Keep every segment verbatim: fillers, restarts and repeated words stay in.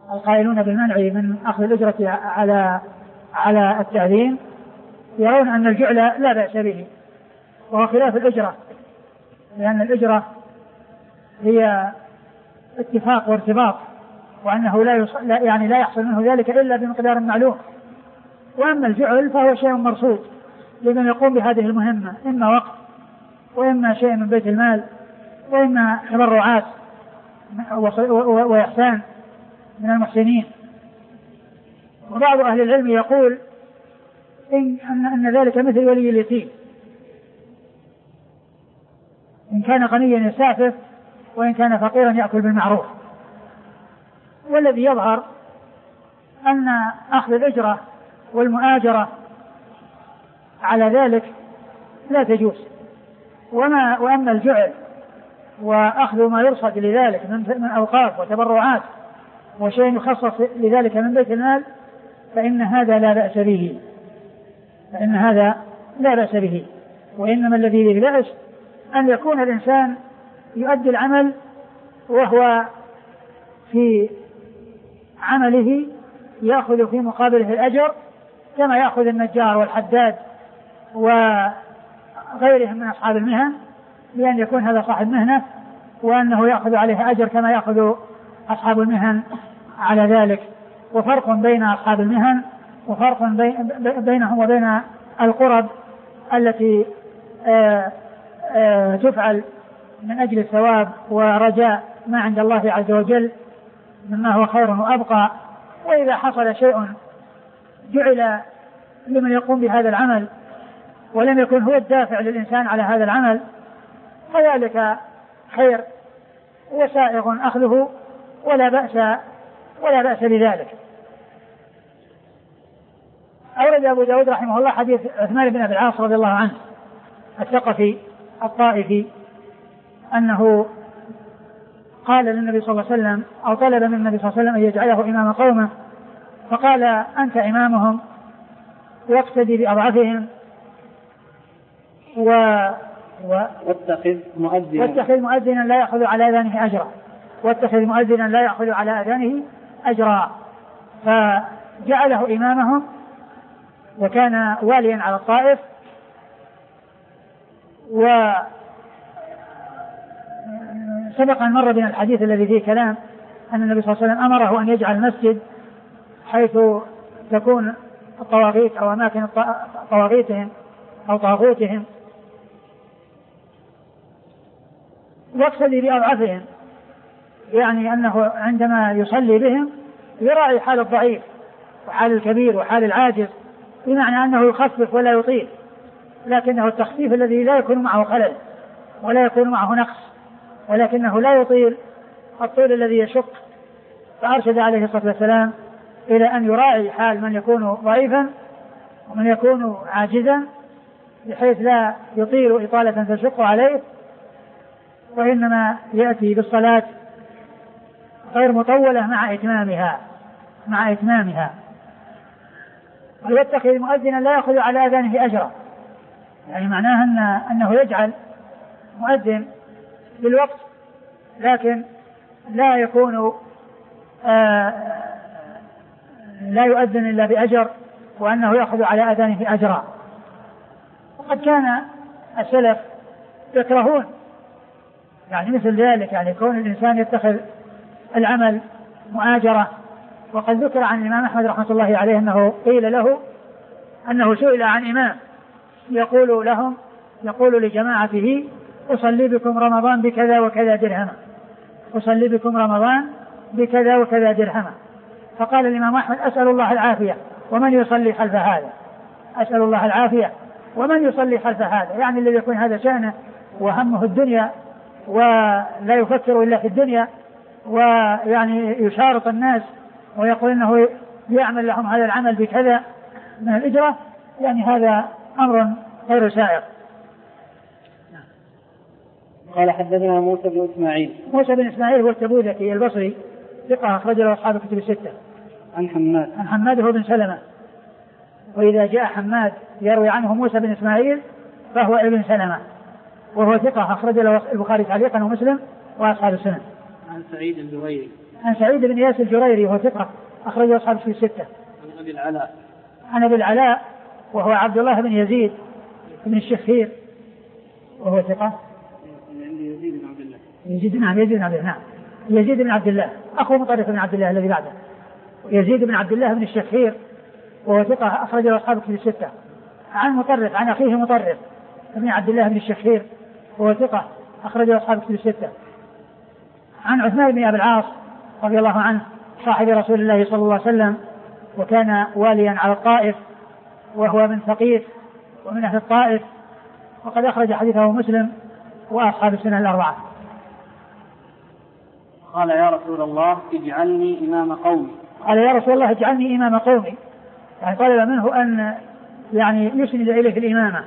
القائلون بالمنع من أخذ الأجرة على على التعليم يرون أن الجعل لا بأس به، وهو خلاف الأجرة، لأن الأجرة هي اتفاق وارتباط، وأنه لا يص... لا يعني لا يحصل منه ذلك إلا بمقدار معلوم. وأما الجعل فهو شيء مرصود لمن يقوم بهذه المهمة، إما وقت وإما شيء من بيت المال وإما تبرعات وإحسان من المحسنين. وبعض أهل العلم يقول إن, أن ذلك مثل ولي اليتيم، إن كان غنيا يستعفف وإن كان فقيرا يأكل بالمعروف. والذي يظهر أن أخذ الأجرة والمؤاجرة على ذلك لا تجوز. وما وأما الجعل وأخذ ما يرصد لذلك من أوقاف وتبرعات وشيء يخصص لذلك من بيت المال فإن هذا لا بأس به، فإن هذا لا بأس به. وإنما الذي به بأس أن يكون الإنسان يؤدي العمل وهو في عمله يأخذ في مقابله الأجر كما يأخذ النجار والحداد وغيرهم من أصحاب المهن، بأن يكون هذا صاحب مهنة وأنه يأخذ عليه أجر كما يأخذ أصحاب المهن على ذلك. وفرق بين أصحاب المهن وفرق بينهم وبين القرب التي آآ آآ تفعل من أجل الثواب ورجاء ما عند الله عز وجل مما هو خير وأبقى. وإذا حصل شيء جعل لمن يقوم بهذا العمل ولم يكن هو الدافع للإنسان على هذا العمل فذلك خير وسائغ أخذه ولا بأس ولا بأس بذلك. أورد أبو داود رحمه الله حديث عثمان بن أبي العاص رضي الله عنه الثقفي الطائفي أنه قال للنبي صلى الله عليه وسلم أو طلب من النبي صلى الله عليه وسلم أن يجعله إمام قومه، فقال أنت إمامهم واقتدي بأضعفهم و... و... واتخذ مؤذنا واتخذ مؤذنا لا يأخذ على أذانه أجرا واتخذ مؤذنا لا يأخذ على أذانه أجرا. فجعله إمامهم وكان واليا على الطائف. وسبق أن مر بنا الحديث الذي فيه كلام أن النبي صلى الله عليه وسلم أمره أن يجعل المسجد حيث تكون الطواغيت أو أماكن طواغيتهم أو طاغوتهم واقتدي بأضعفهم، يعني أنه عندما يصلي بهم يراعي حال الضعيف وحال الكبير وحال العاجز، بمعنى أنه يخفف ولا يطيل، لكنه التخفيف الذي لا يكون معه خلل ولا يكون معه نقص، ولكنه لا يطيل الطول الذي يشق. فأرشد عليه الصلاة والسلام إلى أن يراعي حال من يكون ضعيفا ومن يكون عاجزا بحيث لا يطيل إطالة تشق عليه، وإنما يأتي بالصلاة غير مطولة مع إتمامها مع إتمامها ويتخذ مؤذنا لا يأخذ على أذانه أجرا، يعني معناها أن أنه يجعل مؤذن بالوقت لكن لا يكون آه لا يؤذن إلا بأجر، وأنه يأخذ على أذانه أجرا. وقد كان السلف يكرهون يعني مثل ذلك، يعني كون الإنسان يتخذ العمل مؤاجرة. وقد ذكر عن الإمام أحمد رحمة الله عليه أنه قيل له أنه سئل عن إمام يقول لهم يقول لجماعته أصلي بكم رمضان بكذا وكذا درهما أصلي بكم رمضان بكذا وكذا درهما فقال الإمام أحمد أسأل الله العافية ومن يصلي خلف هذا أسأل الله العافية ومن يصلي خلف هذا، يعني الذي يكون هذا شأنه وهمه الدنيا ولا يفكر إلا في الدنيا ويعني يشارط الناس ويقول إنه يعمل لهم هذا العمل بكذا من الإجرة، يعني هذا أمر غير سائغ. قال حدثنا موسى بن إسماعيل موسى بن إسماعيل هو التبوذكي البصري ثقة أخرج له أصحاب الكتب الستة. عن حماد عن حماد هو بن سلمة، وإذا جاء حماد يروي عنه موسى بن إسماعيل فهو ابن سلمة وهو ثقة أخرج له البخاري تعليقا ومسلم وأصحاب السنن. عن سعيد الزهيري عن سعيد بن إياس الجريري وهو ثقة أخرجه أصحاب في الستة. عن أبي العلاء عن أبي العلاء وهو عبد الله بن يزيد بن الشخير وهو ثقة. يزيد بن عبد الله. يزيد نعم يزيد بن عبد الله نعم يزيد بن عبد الله أخو مطرف بن عبد الله الذي بعده. يزيد بن عبد الله بن الشخير وهو ثقة أخرجه أصحاب في الستة. عن مطرف عن أخيه مطرف بن عبد الله بن الشخير وهو ثقة أخرجه أصحاب في الستة. عن عثمان بن أبي العاص رضي الله عنه صاحب رسول الله صلى الله عليه وسلم وكان واليا على الطائف وهو من ثقيف ومن أهل الطائف وقد أخرج حديثه مسلم وأصحاب السنة الأربعة. قال يا رسول الله اجعلني إمام قومي. قال يا رسول الله اجعلني إمام قومي يعني طلب منه أن يعني يسند إليه في الإمامة.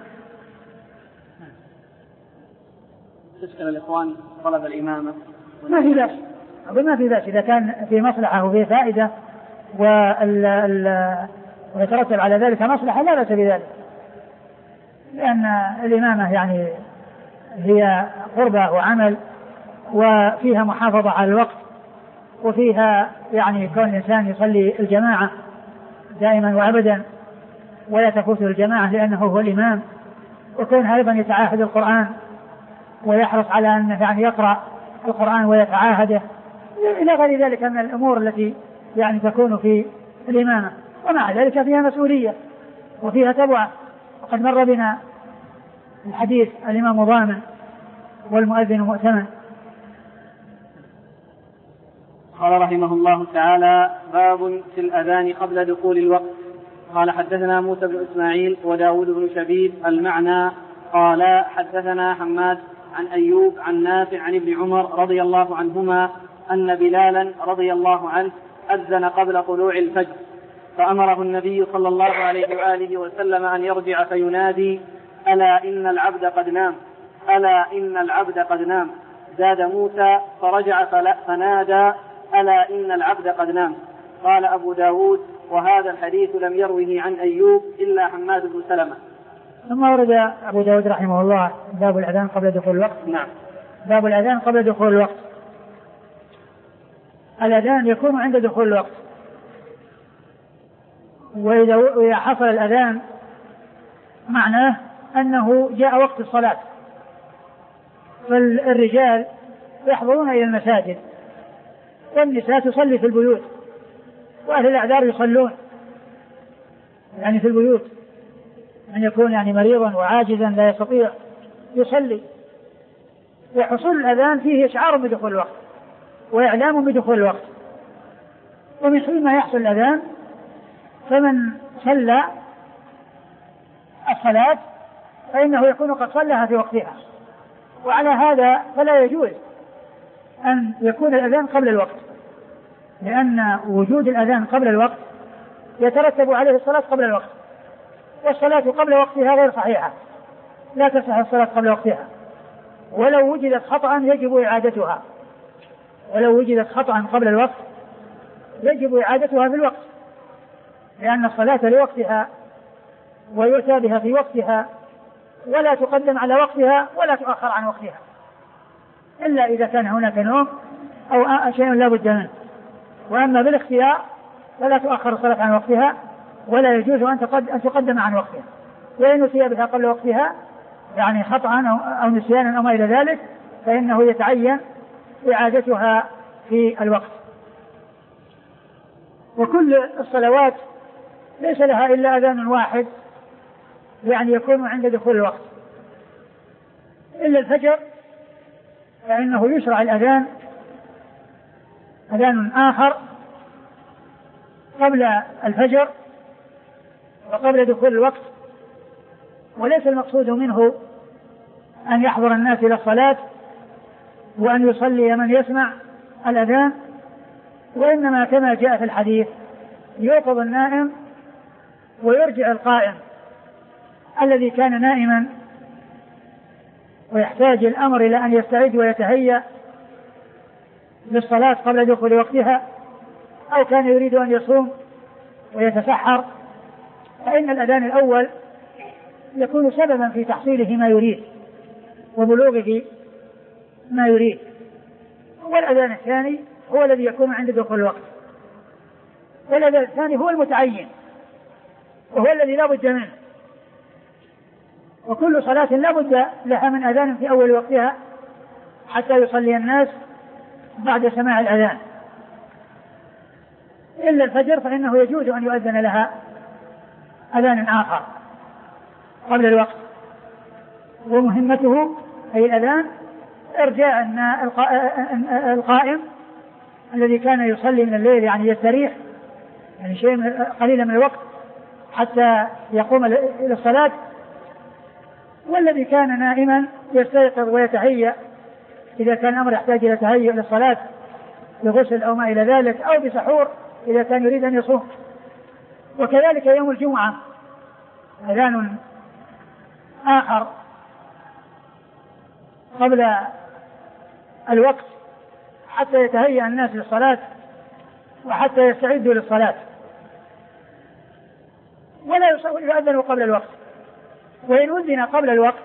تشكل الإخوان طلب الإمامة ما في بأس ما في بأس إذا كان في مصلحة وفي فائدة ويترتب على ذلك مصلحة لا بأس بذلك لأن الإمامة يعني هي قربة وعمل وفيها محافظة على الوقت وفيها يعني كون الإنسان يصلي الجماعة دائما وأبدا ولا تفوته الجماعة لأنه هو الإمام وكون أيضا يتعاهد القرآن ويحرص على أن يعني يقرأ القرآن ويتعاهده إلى غير ذلك من الأمور التي يعني تكون في الإمامة. ومع ذلك فيها مسؤولية وفيها تبعة وقد مر بنا الحديث الإمام ضامن والمؤذن مؤتمن. قال رحمه الله تعالى باب في الأذان قبل دخول الوقت. قال حدثنا موسى بن إسماعيل وداود بن شبيب المعنى قال حدثنا حماد عن أيوب عن نافع عن ابن عمر رضي الله عنهما أن بلالا رضي الله عنه أذن قبل طلوع الفجر فأمره النبي صلى الله عليه وآله وسلم أن يرجع فينادي ألا إن العبد قد نام ألا إن العبد قد نام. زاد موسى فرجع فنادى ألا إن العبد قد نام. قال أبو داود وهذا الحديث لم يروه عن أيوب إلا حماد بن سلمة. ثم ورد أبو داود رحمه الله باب الأذان قبل دخول الوقت. نعم. باب الأذان قبل دخول الوقت. الأذان يكون عند دخول الوقت وإذا حصل الأذان معناه أنه جاء وقت الصلاة فالرجال يحضرون إلى المساجد والنساء تصلي في البيوت وأهل الأعذار يصلون يعني في البيوت أن يكون يعني مريضا وعاجزا لا يستطيع يصلي. وحصول الأذان فيه إشعار بدخول الوقت وإعلام بدخول الوقت. ومن حين ما يحصل الأذان فمن صلى الصلاة فإنه يكون قد صلىها في وقتها. وعلى هذا فلا يجوز أن يكون الأذان قبل الوقت لأن وجود الأذان قبل الوقت يترتب عليه الصلاة قبل الوقت والصلاة قبل وقتها غير صحيحة لا تصح الصلاة قبل وقتها ولو وجدت خطأ يجب إعادتها ولو وجدت خطأ قبل الوقت يجب إعادتها في الوقت لأن الصلاة لوقتها ويؤتى بها في وقتها ولا تقدم على وقتها ولا تؤخر عن وقتها إلا إذا كان هناك نوم أو شيء لا بد منه. وأما بالاختيار فلا تؤخر الصلاة عن وقتها ولا يجوز أن تقدم عن وقتها. وإن أتي بها قبل وقتها يعني خطأ أو نسيانا أو ما إلى ذلك فإنه يتعين إعادتها في الوقت. وكل الصلوات ليس لها إلا أذان واحد يعني يكون عند دخول الوقت إلا الفجر فإنه يشرع الأذان أذان آخر قبل الفجر وقبل دخول الوقت. وليس المقصود منه أن يحضر الناس إلى الصلاة وأن يصلي من يسمع الأذان وإنما كما جاء في الحديث يوقظ النائم ويرجع القائم الذي كان نائما ويحتاج الأمر إلى أن يستعد ويتهيأ للصلاة قبل دخول وقتها أو كان يريد أن يصوم ويتسحر فإن الأذان الأول يكون سببا في تحصيله ما يريد وبلوغه ما يريد. والأذان الثاني هو الذي يكون عند دخول الوقت، والأذان الثاني هو المتعين وهو الذي لا بد منه. وكل صلاة لا بد لها من أذان في أول وقتها حتى يصلي الناس بعد سماع الأذان، إلا الفجر فإنه يجوز أن يؤذن لها أذان آخر قبل الوقت، ومهمته أي الأذان إرجاع القائم الذي كان يصلي من الليل يعني يستريح يعني شيء قليلا من الوقت حتى يقوم إلى الصلاة، والذي كان نائما يستيقظ ويتهيأ إذا كان أمر يحتاج إلى تهيئ للصلاة بغسل أو ما إلى ذلك أو بسحور إذا كان يريد أن يصوم. وكذلك يوم الجمعة أذان آخر قبل الوقت حتى يتهيأ الناس للصلاة وحتى يستعدوا للصلاة، ولا يؤذن قبل الوقت. وإن أذن قبل الوقت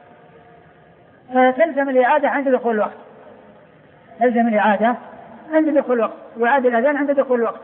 فتلزم الإعادة عند دخول الوقت، تلزم الإعادة عند دخول الوقت وإعادة الأذان عند دخول الوقت،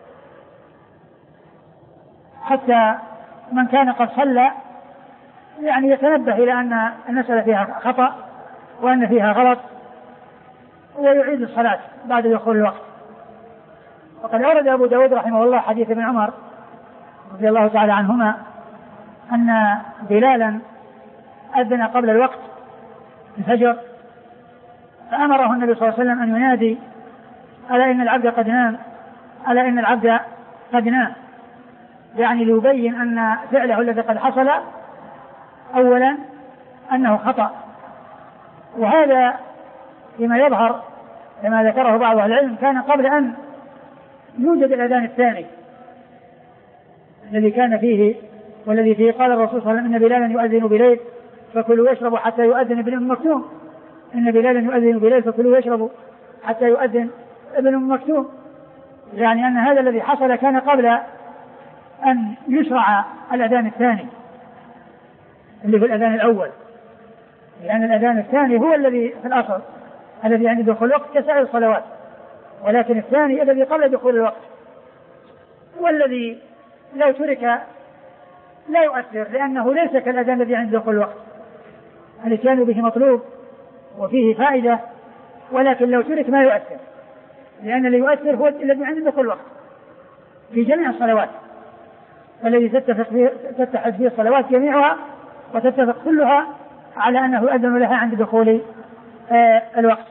حتى من كان قد صلى يعني يتنبه إلى أن المسألة فيها خطأ وأن فيها غلط ويعيد الصلاة بعد دخول الوقت. وقد أورد أبو داود رحمه الله حديث ابن عمر رضي الله تعالى عنهما أن بلالا أذن قبل الوقت الفجر فأمره النبي صلى الله عليه وسلم أن ينادي ألا إن العبد قد نام، ألا إن العبد قد نام، يعني ليبين أن فعله الذي قد حصل أولا أنه خطأ. وهذا فيما يظهر كما ذكره بعض أهل العلم كان قبل أن يوجد الأذان الثاني الذي كان فيه والذي فيه قال الرسول صلى الله عليه وسلم إن بلالا يؤذن بليل فكلوا واشربوا حتى يؤذن ابن أم مكتوم، إن بلالا يؤذن بليل فكلوا واشربوا حتى يؤذن ابن أم مكتوم، يعني أن هذا الذي حصل كان قبل أن يشرع الأذان الثاني اللي في الأذان الأول، لأن الأذان الثاني هو الذي في الأصل الذي عند دخول الوقت كسائر الصلوات، ولكن الثاني الذي قبل دخول الوقت والذي لو ترك لا يؤثر لأنه ليس كالأذان الذي عند دخول الوقت الاتيان به مطلوب وفيه فائدة، ولكن لو ترك ما يؤثر لأن الذي يؤثر هو الذي عند دخول الوقت في جميع الصلوات، والذي تتفق فيه تتحد فيه الصلوات جميعها وتتفق كلها على أنه يؤذن لها عند دخول آه الوقت.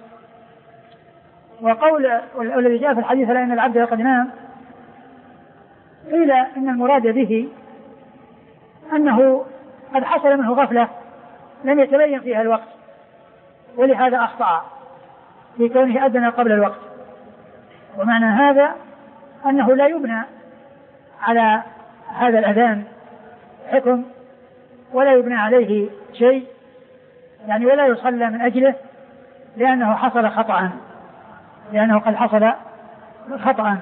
وقول الذي جاء في الحديث لأن العبد قد نام قيل إن المراد به أنه قد حصل منه غفلة لم يتبين فيها الوقت ولهذا أخطأ في كونه أذن قبل الوقت. ومعنى هذا أنه لا يبنى على هذا الأذان حكم ولا يبنى عليه شيء يعني ولا يصلى من أجله لأنه حصل خطأ لأنه قد حصل خطأ.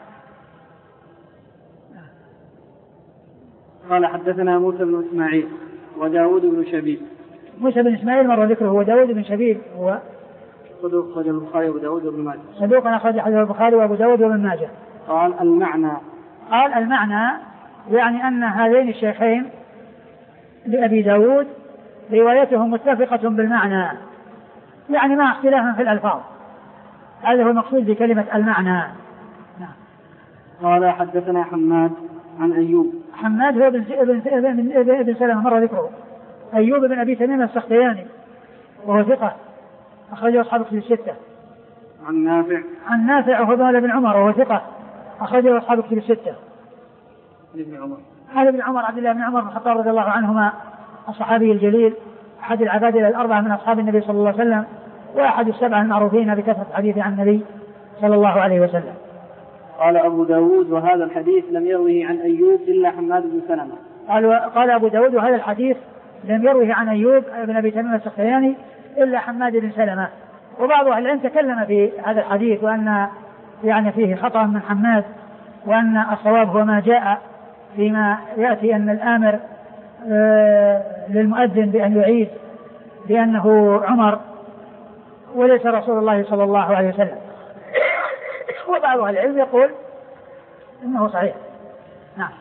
قال حدثنا موسى بن إسماعيل وداود بن شبيب. موسى بن إسماعيل مر ذكره وداود بن شبيب هو صدوق أخرجه البخاري وابو داود وابن ماجه. صدوق أخرجه البخاري وابو داود وابن ماجه. قال المعنى قال المعنى يعني أن هذين الشيخين لأبي داود روايتهم متفقة بالمعنى يعني مع اختلاف في الألفاظ، هذا هو المقصود بكلمة المعنى. نعم. قال حدثنا حماد عن أيوب. حماد هو ابن ابن ابن, ابن, ابن سلمة مر ذكره. أيوب بن أبي تميم السختياني وهو ثقة أخرجه أصحاب كتب الستة. عن نافع. عن نافع وهو مولى بن عمر وهو ثقة أخرجه أصحاب كتب الستة. ابن عمر. هذا ابن عمر عبد الله بن عمر بن الخطاب رضي الله عنهما الصحابي الجليل أحد العبادلة الأربعة من أصحاب النبي صلى الله عليه وسلم وأحد السبعة المعروفين بكثرة الحديث عن النبي صلى الله عليه وسلم. قال أبو داود وهذا الحديث لم يروه عن أيوب إلا حماد بن سلمة. قال, قال أبو داود وهذا الحديث لم يروه عن أيوب بن أبي تميم السختياني إلا حماد بن سلمة. وبعض أهل العلم تكلم في هذا الحديث وأن يعني فيه خطأ من حماد وأن الصواب هو ما جاء فيما يأتي أن الآمر للمؤذن بأن يعيد بأنه عمر وليس رسول الله صلى الله عليه وسلم. وبعض أهل العلم يقول إنه صحيح. نعم.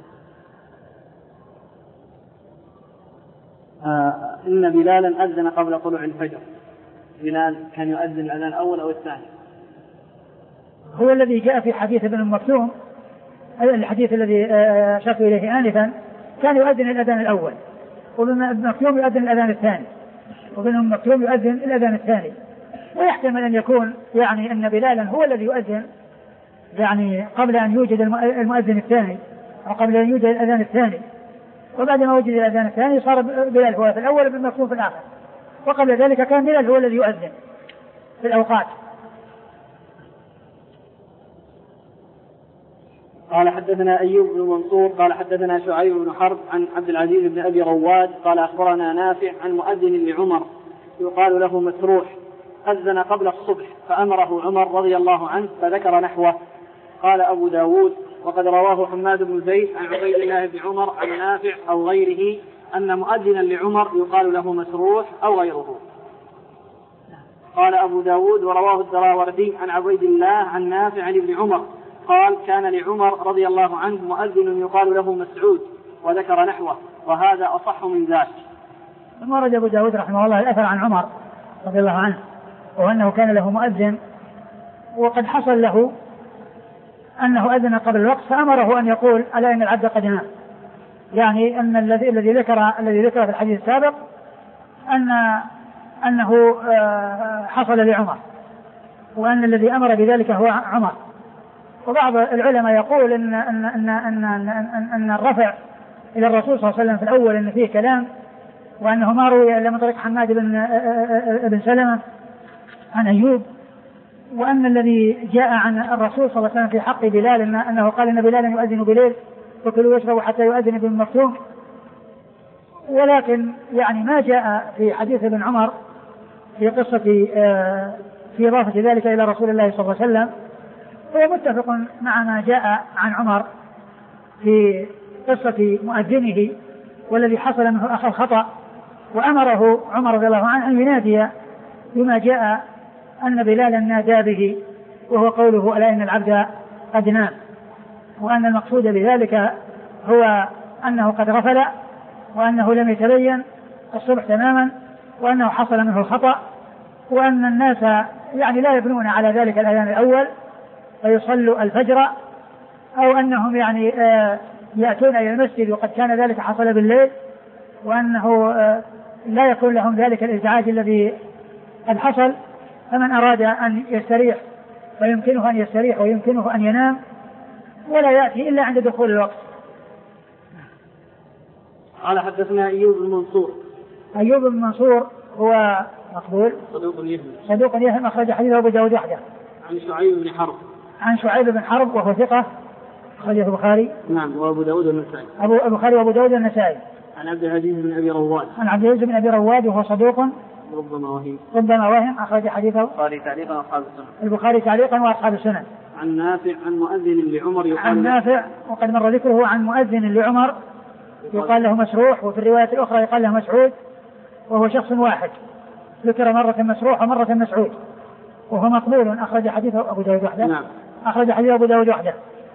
آه إن بلالا أذن قبل طلوع الفجر. بلال كان يؤذن الأذان الأول أو الثاني؟ هو الذي جاء في حديث ابن مكتوم، الحديث الذي أشرت إليه آنفا، كان يؤذن الأذان الأول، وابن مكتوم يؤذن الأذان الثاني، وابن مكتوم يؤذن الأذان الثاني. ويحتمل أن يكون يعني أن بلالا هو الذي يؤذن يعني قبل أن يوجد المؤذن الثاني، أو قبل أن يوجد الأذان الثاني، وبعد ما وجد الأذان الثاني صار بلال هو في الأول وابن مكتوم في الآخر، وقبل ذلك كان بلال هو الذي يؤذن في الأوقات. قال حدثنا أيوب بن منصور قال حدثنا شعيب بن حرب عن عبد العزيز بن أبي رواد قال أخبرنا نافع عن مؤذن لعمر يقال له مسروح أذن قبل الصبح فأمره عمر رضي الله عنه فذكر نحوه. قال أبو داود وقد رواه حماد بن زيد عن عبيد الله بن عمر عن نافع أو غيره أن مؤذنا لعمر يقال له مسروح أو غيره. قال أبو داود ورواه الدراوردي عن عبيد الله عن نافع عن ابن عمر قال كان لعمر رضي الله عنه مؤذن يقال له مسعود وذكر نحوه وهذا أصح من ذاك. ثم ورد أبو داود رحمه الله الأثر عن عمر رضي الله عنه وأنه كان له مؤذن وقد حصل له أنه أذن قبل الوقت فأمره أن يقول ألا إن العبد قد نام، يعني أن الذي الذي ذكر الذي ذكر في الحديث السابق أن أنه حصل لعمر وأن الذي أمر بذلك هو عمر. وبعض العلماء يقول إن أن أن أن أن, أن الرفع إلى الرسول صلى الله عليه وسلم في الأول أن فيه كلام، وأنه ما روي إلا من طريق حماد بن بن سلمة عن أيوب، وأن الذي جاء عن الرسول صلى الله عليه وسلم في حق بلال إن أنه قال إن بلالا يؤذن بليل وكلوا ويشربوا حتى يؤذن ابن مكتوم. ولكن يعني ما جاء في حديث ابن عمر في قصة في إضافة ذلك إلى رسول الله صلى الله عليه وسلم هو متفق مع ما جاء عن عمر في قصة مؤذنه والذي حصل منه أخذ خطأ وأمره عمر رضي الله عنه أن ينادي بما جاء أن بلالا نادى به وهو قوله ألا إن العبد قد نام، وأن المقصود بذلك هو أنه قد غفل وأنه لم يتبين الصبح تماما وأنه حصل منه الخطأ، وأن الناس يعني لا يبنون على ذلك الأذان الأول فيصلوا الفجر، أو أنهم يعني يأتون إلى المسجد وقد كان ذلك حصل بالليل، وأنه لا يكون لهم ذلك الإزعاج الذي قد حصل. فمن أراد أن يستريح فيمكنه أن يستريح ويمكنه أن ينام ولا يأتي إلا عند دخول الوقت. قال حدثنا أيوب بن منصور. أيوب بن منصور هو مقبول صدوق يهم صدوق يهم أخرج حديثه أبو داود وحده. عن شعيب بن حرب عن شعيب بن حرب وهو ثقة أخرجه البخاري. نعم وأبو داود والنسائي. أبو البخاري وأبو داود والنسائي. عن عبد العزيز بن أبي رواد. عن عبد العزيز بن أبي رواد وهو صدوق ربما وهم ربما وهم أخرج حديثه البخاري تعليقا وأصحاب السنن. البخاري تعليقا وأصحاب السنن. عن نافع عن مؤذن لعمر يقال عن نافع وقد مر ذكره عن مؤذن لعمر يقال له مسروح، وفي الرواية الأخرى يقال له مسعود، وهو شخص واحد ذكر مرة مسروح ومرة مسعود، وهو مقبول أخرج حديثه أبو داود وحده. نعم. أخرج حديثه أبو داود وحده.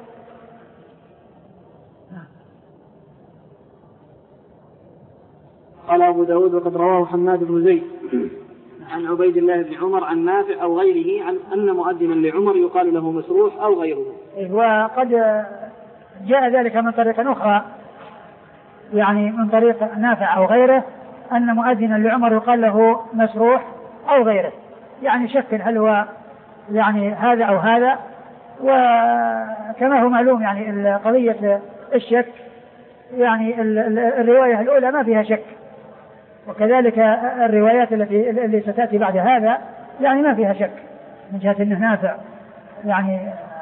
قال أبو داود وقد رواه حماد بن زيد عن عبيد الله بن عمر عن نافع أو غيره عن أن مؤذنا لعمر يقال له مسروح أو غيره. وقد جاء ذلك من طريق أخرى يعني من طريق نافع أو غيره أن مؤذنا لعمر يقال له مسروح أو غيره، يعني شكل هل هو يعني هذا أو هذا. وكما هو معلوم يعني قضية الشك يعني الرواية الأولى ما فيها شك، وكذلك الروايات التي اللي ستأتي بعد هذا يعني ما فيها شك من جهة أنه نافع يعني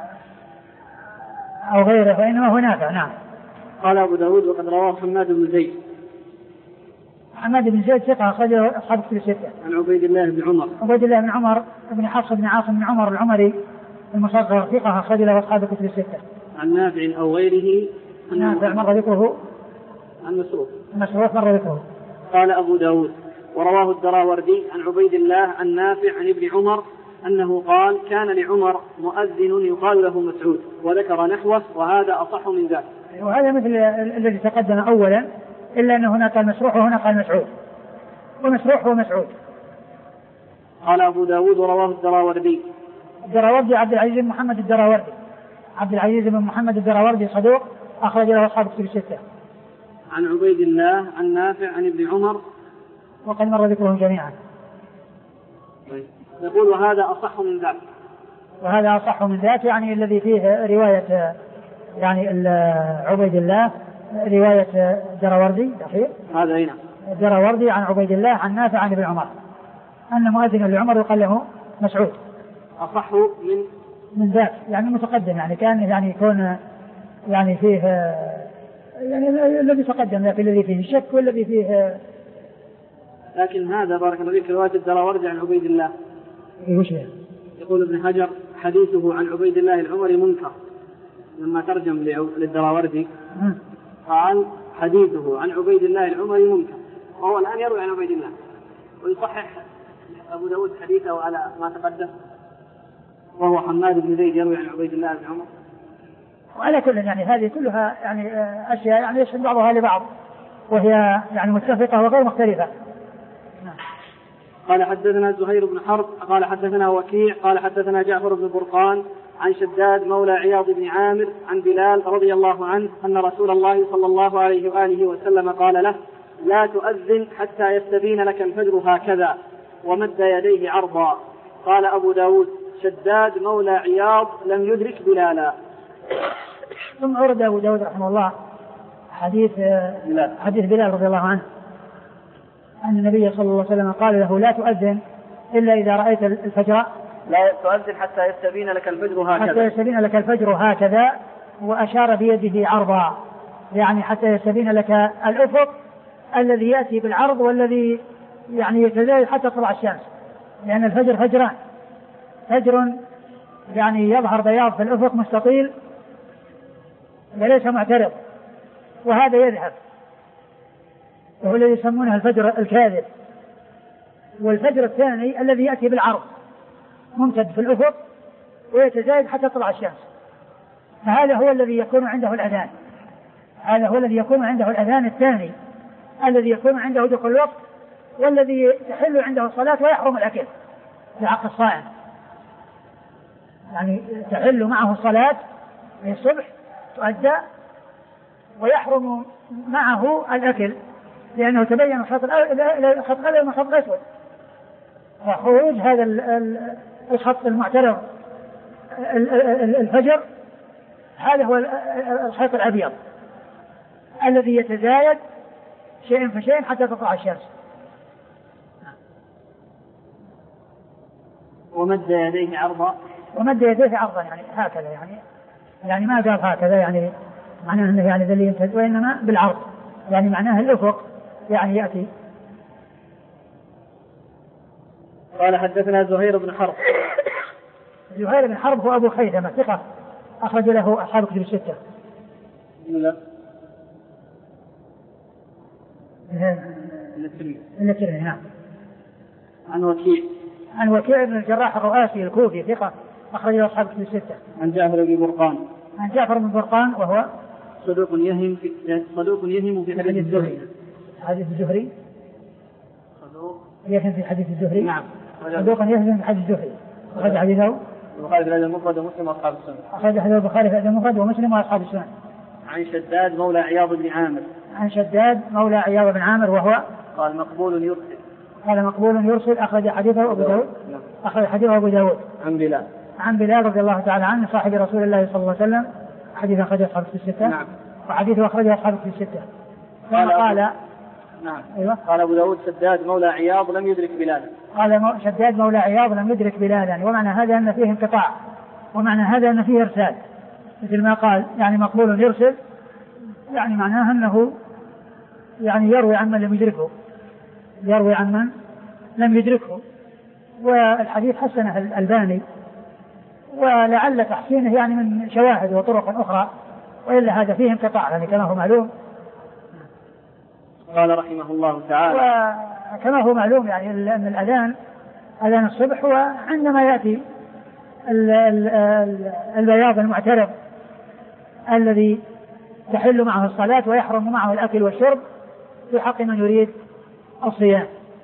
أو غيره، فإنما هو نافع. نعم. قال أبو داود وقد رواه حماد بن زيد. حماد بن زيد ثقة أخرجه أصحاب كتب الستة. عن عبيد الله بن عمر. عبيد الله بن عمر بن حفص بن عاصم بن عمر العمري المصغر ثقة أخرج له أصحاب كتب الستة. عن نافع أو غيره. نافع مر ذكره. عن مسروق. مسروق مر ذكره. قال أبو داود ورواه الدراوردي عن عبيد الله عن نافع عن ابن عمر أنه قال كان لعمر مؤذن يقال له مسعود، وذكر نحوه وهذا أصح من ذلك. وهذا مثل الذي تقدم أولا، إلا أن هنا قال مسروح وهنا قال مسعود، ومسروح ومسعود. قال أبو داود ورواه الدراوردي. الدراوردي عبد العزيز بن محمد الدراوردي عبد العزيز بن محمد الدراوردي صدوق، أخرج له أصحاب الكتب الستة. عن عبيد الله عن نافع عن ابن عمر، وقد مر ذكرهم جميعا. يقول وهذا أصح من ذاك. وهذا أصح من ذاك يعني الذي فيه رواية يعني عبيد الله رواية الدراوردي أخير هذا هنا الدراوردي عن عبيد الله عن نافع عن ابن عمر أن مؤذنا لعمر يقال له مسعود. أصح من من ذاك يعني متقدم، يعني كان يعني يكون يعني فيه يعني الذي تقدم، لكن الذي فيه الشك والذي فيه. لكن هذا بارك الله فيك رواية الدراوردي عن عبيد الله يشبه. يقول ابن حجر حديثه عن عبيد الله العمري منكر، لما ترجم للدراوردي قال حديثه عن عبيد الله العمري منكر، وهو الآن يروي عن عبيد الله، ويصحح أبو داود حديثه على ما تقدم، وهو حماد بن زيد يروي عن عبيد الله بن عمر. وعلى كل يعني هذه كلها يعني أشياء يعني يشهد بعضها لبعض، وهي يعني متفقة وغير مختلفة. قال حدثنا زهير بن حرب قال حدثنا وكيع قال حدثنا جعفر بن برقان عن شداد مولى عياض بن عامر عن بلال رضي الله عنه أن رسول الله صلى الله عليه وآله وسلم قال له لا تؤذن حتى يستبين لك الفجر هكذا، ومد يديه عرضا. قال أبو داود شداد مولى عياض لم يدرك بلالا. ثم أورد أبو داود رحمه الله حديث بلال. حديث بلال رضي الله عنه أن النبي صلى الله عليه وسلم قال له لا تؤذن إلا إذا رأيت الفجر، لا تؤذن حتى يستبين لك الفجر هكذا حتى يستبين لك الفجر هكذا، وأشار بيده عرضا، يعني حتى يستبين لك الأفق الذي يأتي بالعرض والذي يعني يتزايد حتى تطلع الشمس، لأن الفجر فجران، فجر يعني يظهر بياض في الأفق مستطيل وليس معترض، وهذا يذهب وهو الذي يسمونه الفجر الكاذب. والفجر الثاني الذي يأتي بالعرض ممتد في الأفق ويتزايد حتى تطلع الشمس، فهذا هو الذي يكون عنده الأذان، هذا هو الذي يكون عنده الأذان الثاني الذي يكون عنده دخول الوقت، والذي تحل عنده الصلاة ويحرم الأكل في حق الصائم، يعني تحل معه الصلاة في الصبح تؤدى ويحرم معه الأكل، لأنه تبين الخط الأبيض من الخط الأسود، فخروج هذا الخط المعترض الفجر هذا هو الخط الأبيض الذي يتزايد شيء فشيء حتى تطلع الشمس. ومد يديه عرضا، ومد يديه عرضا يعني هكذا، يعني يعني ما قال هكذا يعني معناه انه يعني ذلك يمتد، وانما بالعرض يعني معناه الافق يعني ياتي. قال حدثنا زهير بن حرب. زهير بن حرب هو ابو خيثمة ثقة اخرج له اصحاب الكتب الستة. لا الترمذي. نعم. عن وكيع عن وكيع بن الجراح الرؤاسي الكوفي ثقة أخرج له أصحاب الكتب الستة. عن جعفر بن برقان عن جعفر بن برقان وهو صدوق يهم في صدوق يهم في حديث الزهري. حديث الزهري صدوق يهم في حديث الزهري. نعم. صدوق يهم في حديث الزهري. أخرج حديثه البخاري في الأدب المفرد ومسلم وأصحاب السنن. أخرج حديث البخاري في الأدب المفرد ومسلم وأصحاب السنن. عن شداد مولى عياض بن عامر. عن شداد مولى عياض بن عامر وهو قال مقبول يرسل. قال مقبول يرسل أخرج حديثه أبو داود. أخرج حديثه أبو داود. عن بلال. عن بلال رضي الله تعالى عنه صاحب رسول الله صلى الله عليه وسلم، حديث أخرجه أصحاب الستة. نعم. وحديثه أخرجه أصحاب الستة. قال, قال نعم. أيوة. قال أبو داود شداد مولى عياض لم يدرك بلالا. قال شداد مولى عياض لم يدرك بلالا، ومعنى هذا أن فيه انقطاع، ومعنى هذا أن فيه إرسال، مثل ما قال يعني مقبول يرسل، يعني معناه أنه يعني يروي عن من لم يدركه، يروي عن من لم يدركه. والحديث حسنه الألباني، ولعل تحسينه يعني من شواهد وطرق أخرى، وإلا هذا فيه انقطاع يعني كما هو معلوم. قال رحمه الله تعالى. وكما هو معلوم يعني أن الأذان أذان الصبح وعندما يأتي ال ال ال البياض المعترض الذي تحل معه الصلاة ويحرم معه الأكل والشرب في حق من يريد الصيام.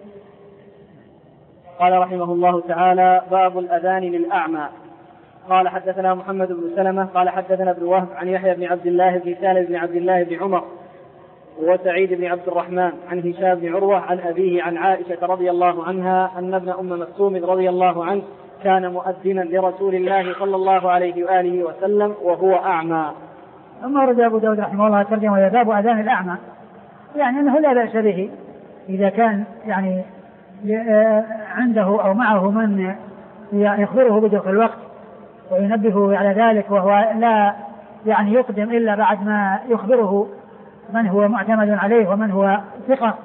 قال رحمه الله تعالى: باب الأذان للأعمى. قال حدثنا محمد بن سلمة قال حدثنا ابن وهب عن يحيى بن عبد الله بن سالم بن عبد الله بن عمر وسعيد بن عبد الرحمن عن هشام بن عروة عن أبيه عن عائشة رضي الله عنها أن ابن أم مكتوم رضي الله عنه كان مؤذنا لرسول الله صلى الله عليه وآله وسلم وهو أعمى. ثم ورد أبو داود رحمه الله ترجمة باب أذان الأعمى، يعني أنه لا بأس به إذا كان يعني عنده أو معه من يخبره بدخول الوقت وينبهه على ذلك، وهو لا يعني يقدم إلا بعد ما يخبره من هو معتمد عليه ومن هو ثقة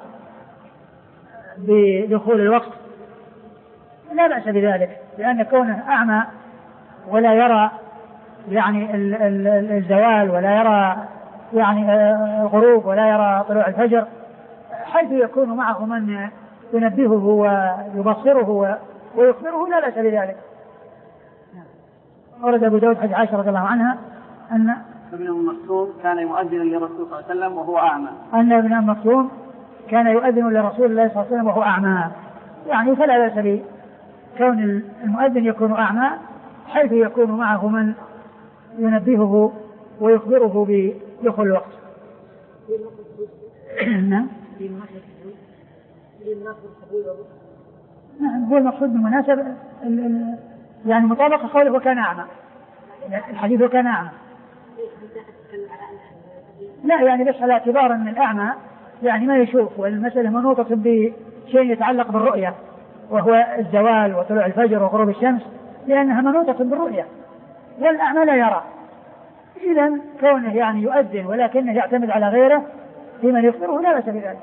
بدخول الوقت، لا بأس بذلك، لأن كونه أعمى ولا يرى يعني الزوال ولا يرى يعني الغروب ولا يرى طلوع الفجر، حيث يكون معه من ينبهه ويبصره ويخبره لا بأس بذلك. ورد أبو داود حديث عائشة رضي الله عنها أن ابن أم مكتوم كان يؤذن للرسول صلى الله عليه وسلم وهو أعمى. أن ابن أم مكتوم كان يؤذن لرسول الله صلى الله عليه وسلم وهو أعمى، يعني فلا بأس بكون المؤذن يكون أعمى حيث يكون معه من ينبهه ويخبره بدخول الوقت. نعم. نعم هو المقصود بالمناسبة يعني مطابقة قوله وكان أعمى، الحديث وكان أعمى. لا يعني بس على اعتبار أن الأعمى يعني ما يشوف، والمسألة منوطة بشيء يتعلق بالرؤية وهو الزوال وطلوع الفجر وغروب الشمس، لأنها منوطة بالرؤية، والأعمى لا يرى. إذا كونه يعني يؤذن ولكنه يعتمد على غيره فيمن يخبره لا بأس بذلك.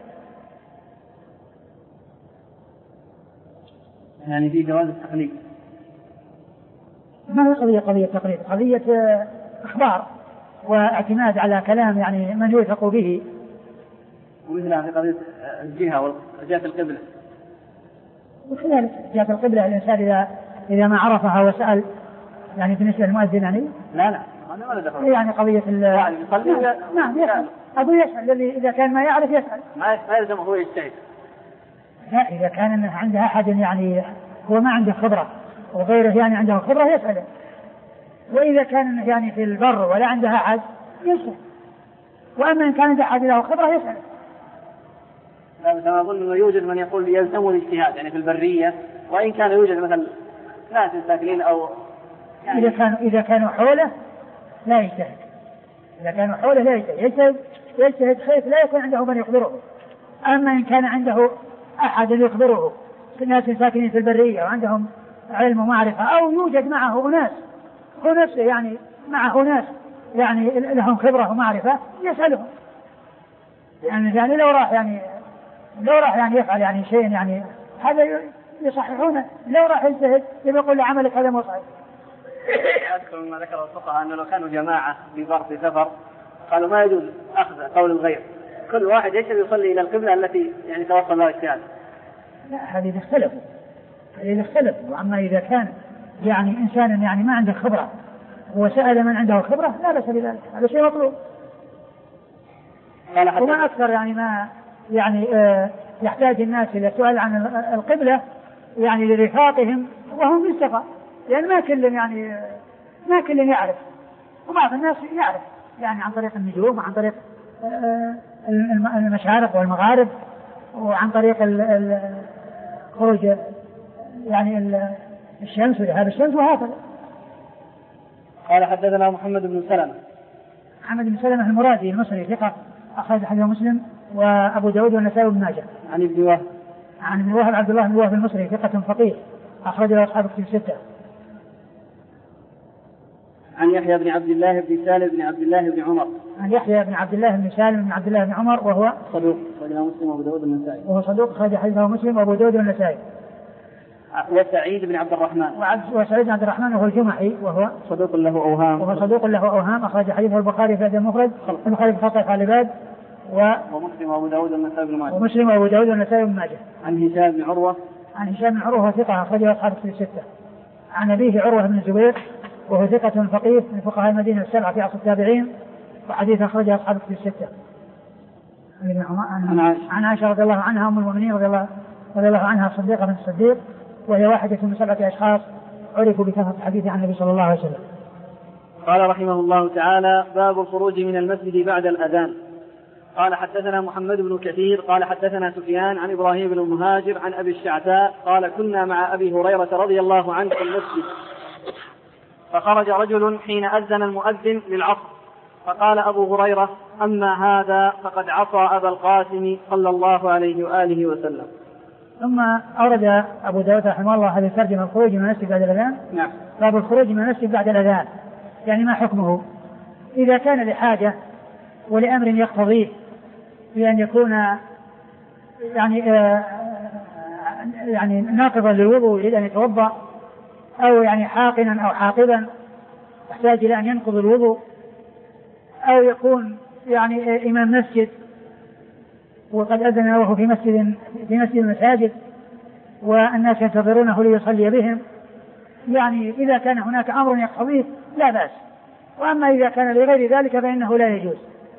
يعني في جواز التقليد. ما هي قضية قضية تقليد، قضية إخبار واعتماد على كلام يعني من يوثق به. ومثلها في قضية الجهة وجهة القبلة. وكذلك جهة القبلة الإنسان إذا إذا ما عرفها وسأل يعني بالنسبة للمؤذن يعني لا لا أنا ولا دخل. يعني قضية ال نعم يسأل أبو يسأل الذي إذا كان ما يعرف يسأل. ما يلزم هو يجتهد. لا إذا كان عنده أحد يعني هو ما عنده خبرة وغيره يعني عنده خبرة يسأله، وإذا كان يعني في البر ولا عنده أحد يسأل، وأما إن كان عنده أحد له خبرة يسأل. لا بس أنا أظن أنه يوجد من يقول يلزم الاجتهاد يعني في البرية، وإن كان يوجد مثل ناس ساكنين أو يعني إذا كانوا إذا كانوا حوله لا يجتهد، إذا كانوا حوله لا يجتهد يجتهد يجتهد خيف لا يكون عنده من يخبره. أما إن كان عنده أحد يخبره ناس ساكنين في البرية وعندهم علم ومعرفة، أو يوجد معه ناس هو نفسه يعني معه ناس يعني لهم خبرة ومعرفة يسألهم. يعني يعني لو راح يعني لو راح يعني يفعل يعني شيء يعني هذا يصححونه، لو راح يجتهد يقول له عملك هذا مو صحيح. أذكر مما ذكر الفقهاء أنه لو كانوا جماعة في بر في سفر قالوا ما يجوز أخذ قول الغير، كل واحد يشهد يصلي إلى القبلة التي يعني توصل لها اجتهاد. لا هذه اختلفوا هذه اختلفوا وأما إذا كان يعني إنسان يعني ما عنده خبرة وسأل من عنده خبرة لا بأس بذلك، هذا شيء مطلوب. وما أكثر يعني ما يعني آه يحتاج الناس إلى السؤال عن القبلة يعني لرفاقهم وهم في السفر، لأن يعني ما كل يعني ما كل يعرف، وبعض الناس يعرف يعني عن طريق النجوم وعن طريق آه المشارق والمغارب وعن طريق خروج يعني الشمس وذهاب الشمس وهكذا. قال حدثنا محمد بن سلمة. محمد بن سلمة المرادي المصري ثقة أخرج حديثه مسلم وأبو داود والنسائي وابن ماجه. عن ابن وهب. عن ابن وهب عبد الله بن وهب المصري ثقة فقيه أخرج له أصحاب كتب الستة. عن يحيى بن عبد الله بن سالم بن عبد الله بن عمر. عن يحيى بن عبد الله بن سالم بن عبد الله بن عمر وهو صدوق أخرج له مسلم وأبو داود والنسائي. وهو صدوق أخرج حديثه مسلم وأبو داود والنسائي. وسعيد بن عبد الرحمن. وسعيد بن عبد الرحمن وهو الجمحي وهو صدوق له أوهام. وهو صدوق له أوهام أخرج حديثه البخاري في هذا المفرد البخاري في خلق أفعال العباد و ومسلم وأبو داود والنسائي بن ماجه. ومسلم وأبو داود والنسائي بن ماجه. عن هشام بن عروة. عن هشام بن عروة ثقة أخرجه أصحاب الكتب الستة. عن أبيه عروة بن الزبير وهو ثقة فقيه من فقهاء المدينة السبعة في عصر التابعين وحديث أخرجه أصحاب الكتب الستة. عن عائشة رضي الله عنها أم المؤمنين رضي الله رضي الله عنها الصديقة بنت الصديق وهي واحدة من سبعة أشخاص عرفوا بكثرة الحديث عن النبي صلى الله عليه وسلم. قال رحمه الله تعالى: باب الخروج من المسجد بعد الأذان. قال حدثنا محمد بن كثير قال حدثنا سفيان عن إبراهيم بن المهاجر عن أبي الشعثاء قال: كنا مع أبي هريرة رضي الله عنه في المسجد فخرج رجل حين أذن المؤذن للعصر فقال أبو هريرة: أما هذا فقد عصى أبا القاسم صلى الله عليه وآله وسلم. ثم أورد أبو داود رحمه الله هذه الترجمة: الخروج من المسجد بعد الأذان. نعم. باب الخروج من المسجد بعد الأذان، يعني ما حكمه إذا كان لحاجة ولأمر يقتضيه بأن يكون يعني آه يعني ناقضا للوضوء يريد أن يتوضأ، أو يعني حاقنا أو حاقبا يحتاج إلى أن ينقض الوضوء، أو يكون يعني إمام مسجد وقد أذن وهو في مسجد في مسجد المساجد والناس ينتظرونه ليصلي بهم، يعني إذا كان هناك أمر يقتضيه لا بأس. وأما إذا كان لغير ذلك فإنه لا يجوز.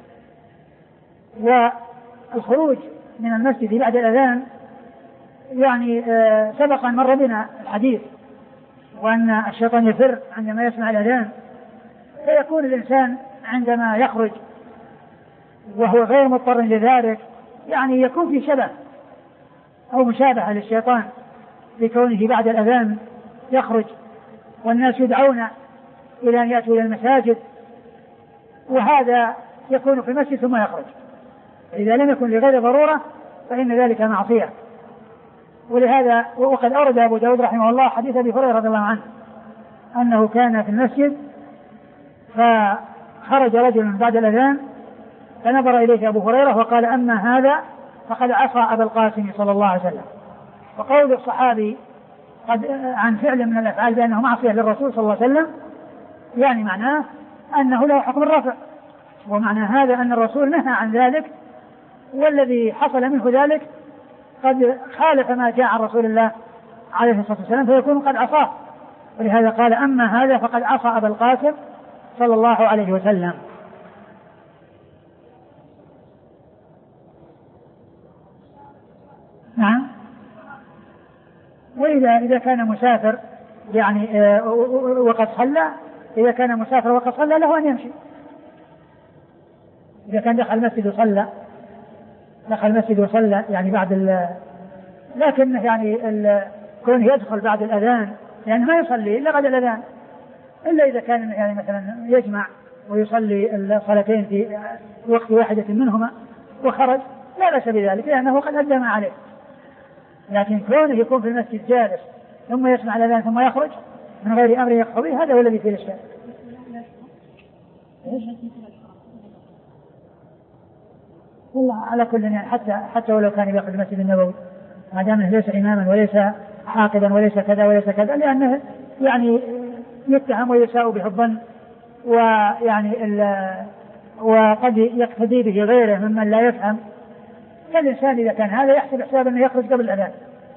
والخروج من المسجد بعد الأذان يعني آه سبق أن مر بنا الحديث وأن الشيطان يفر عندما يسمع الأذان، فيكون الإنسان عندما يخرج وهو غير مضطر لذلك يعني يكون في شبه أو مشابهة للشيطان بكونه بعد الأذان يخرج والناس يدعون إلى أن يأتوا إلى المساجد، وهذا يكون في المسجد ثم يخرج. إذا لم يكن لغير ضرورة فإن ذلك معصية. ولهذا وقد أورد أبو داود رحمه الله حديث أبي هريرة رضي الله عنه أنه كان في المسجد فخرج رجل بعد الأذان فنظر إليه أبو هريرة وقال: أما هذا فقد عصى أبا القاسم صلى الله عليه وسلم. وقول الصحابي قد عن فعل من الأفعال بأنه معصية للرسول صلى الله عليه وسلم يعني معناه أنه له حكم الرفع، ومعنى هذا أن الرسول نهى عن ذلك، والذي حصل منه ذلك قد خالف ما جاء عن رسول الله عليه الصلاة والسلام فيكون قد عصاه. ولهذا قال: أما هذا فقد عصى أبا القاسم صلى الله عليه وسلم. نعم. وإذا إذا كان مسافر يعني وقد صلى، إذا كان مسافر وقد صلى له أن يمشي. إذا كان دخل المسجد وصلى دخل المسجد وصلى يعني بعد ال لكن يعني ال كونه يدخل بعد الأذان يعني ما يصلي إلا بعد الأذان، إلا إذا كان يعني مثلا يجمع ويصلي الصلاتين في وقت واحدة منهما وخرج لا بأس بذلك لأنه قد أدى ما عليه. لكن كونه يكون في المسجد جالس ثم يسمع الأذان ثم يخرج من غير أمر يقتضيه هذا هو الذي فيه الإشكال. والله على كل يعني حتى حتى ولو كان يدخل المسجد النبوي ما دام ليس إماما وليس حاقبا وليس كذا وليس كذا، لأنه يعني يتهم ويساء به الظن، ويعني وقد يقتدي به غيره ممن لا يفهم. فالإنسان إذا كان هذا يحسب حساب أنه يخرج قبل الأذان.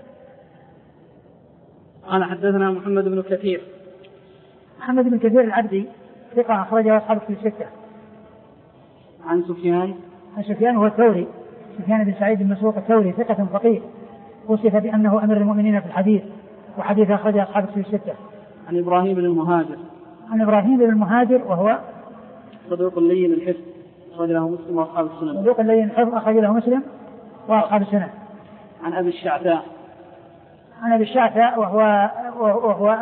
قال حدثنا محمد بن كثير. محمد بن كثير العبدي ثقة أخرجه أصحاب الكتب الستة. عن سفيان. عن سفيان هو الثوري، سفيان بن سعيد بن مسروق الثوري ثقة فقيه، وصف بأنه أمير المؤمنين في الحديث، وحديث أخرجه أصحاب الكتب الستة. عن إبراهيم بن المهاجر. عن إبراهيم بن المهاجر وهو صدوق لين الحفظ أخرج له مسلم وأصحاب السنن. صدوق لين الحفظ أخرج له مسلم وأصحاب السنن. عن أبي الشعثاء. عن أبي الشعثاء وهو وهو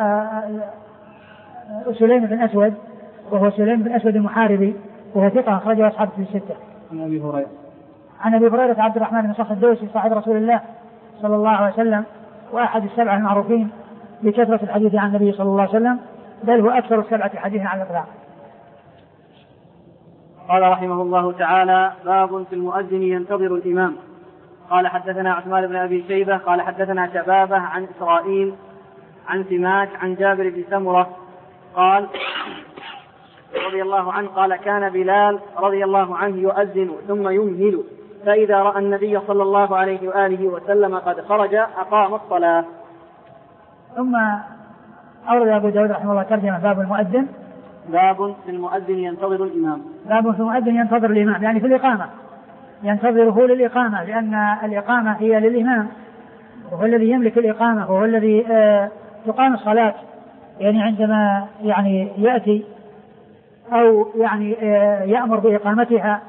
سليم بن أسود وهو سليم بن أسود المحاربي وهو ثقة أخرجه أصحاب الكتب الستة. عن أبي هريرة. عن أبي هريرة عبد الرحمن بن صخر الدوسي صاحب رسول الله صلى الله عليه وسلم وأحد السبعة المعروفين بكثرة الحديث عن النبي صلى الله عليه وسلم، بل هو أكثر السبعة حديثا على الإطلاق. قال رحمه الله تعالى: باب في المؤذن ينتظر الإمام. قال حدثنا عثمان بن أبي شيبة قال حدثنا شبابة عن إسرائيل عن سماك عن جابر بن سمرة قال رضي الله عنه قال: كان بلال رضي الله عنه يؤذن ثم يمهل فإذا رأى النبي صلى الله عليه وآله وسلم قد خرج أقام الصلاة. ثم أورد أبو داود رحمه الله ترجمة باب المؤذن. باب في المؤذن ينتظر الإمام. باب في المؤذن ينتظر الإمام، يعني في الإقامة ينتظره للإقامة، لأن الإقامة هي للإمام، وهو الذي يملك الإقامة، وهو الذي آه تقام الصلاة، يعني عندما يعني يأتي أو يعني آه يأمر بإقامتها.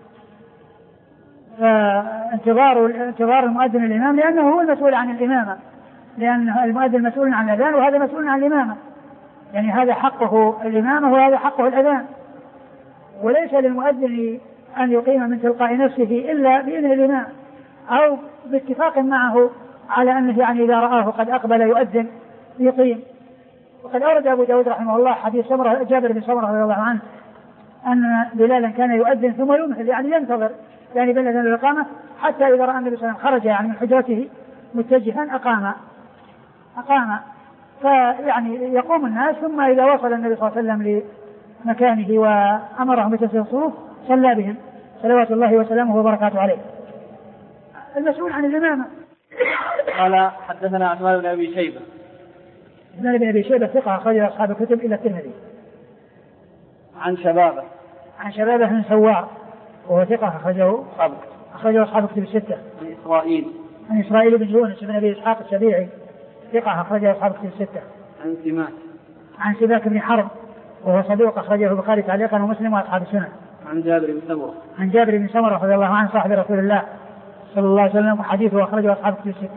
فانتظار انتظار المؤذن الإمام لأنه هو المسؤول عن الإمامة، لأن المؤذن مسؤول عن الأذان وهذا مسؤول عن الإمامة، يعني هذا حقه الإمامة وهذا حقه الأذان، وليس للمؤذن أن يقيم من تلقاء نفسه إلا بإذن الإمام أو باتفاق معه على أنه يعني إذا رآه قد أقبل يؤذن يقيم. وقد أورد أبو داود رحمه الله حديث سمرة جابر بن سمرة رضي الله عنه أن بلالا كان يؤذن ثم يمهل، يعني ينتظر يعني بين أذان الإقامة حتى إذا رأى النبي صلى الله عليه وسلم خرج يعني من حجرته متجها أقام أقام فيعني يقوم الناس، ثم إذا وصل النبي صلى الله عليه وسلم لمكانه وأمرهم بتسوية الصفوف صلى بهم صلوات الله وسلامه وبركاته عليه، المسؤول عن الإمامة. قال حدثنا عثمان بن أبي شيبة. عثمان بن أبي شيبة ثقة أخرج أصحاب الكتب إلى الترمذي. عن شبابه. عن شبابه بن سوار وهو ثقة أخرجه أخرجه أصحاب الكتب الستة. عن إسرائيل. عن إسرائيل بن يونس بن أبي إسحاق السبيعي ثقة أخرجه أصحاب الكتب الستة. عن سماك. عن سماك بن حرب وهو صدوق أخرجه البخاري تعليقا ومسلم وأصحاب السنة. عن جابر بن سمرة. عن جابر بن سمرة رضي الله عنه صاحب رسول الله صلى الله عليه وسلم وحديثه أخرجه أصحاب الكتب الستة.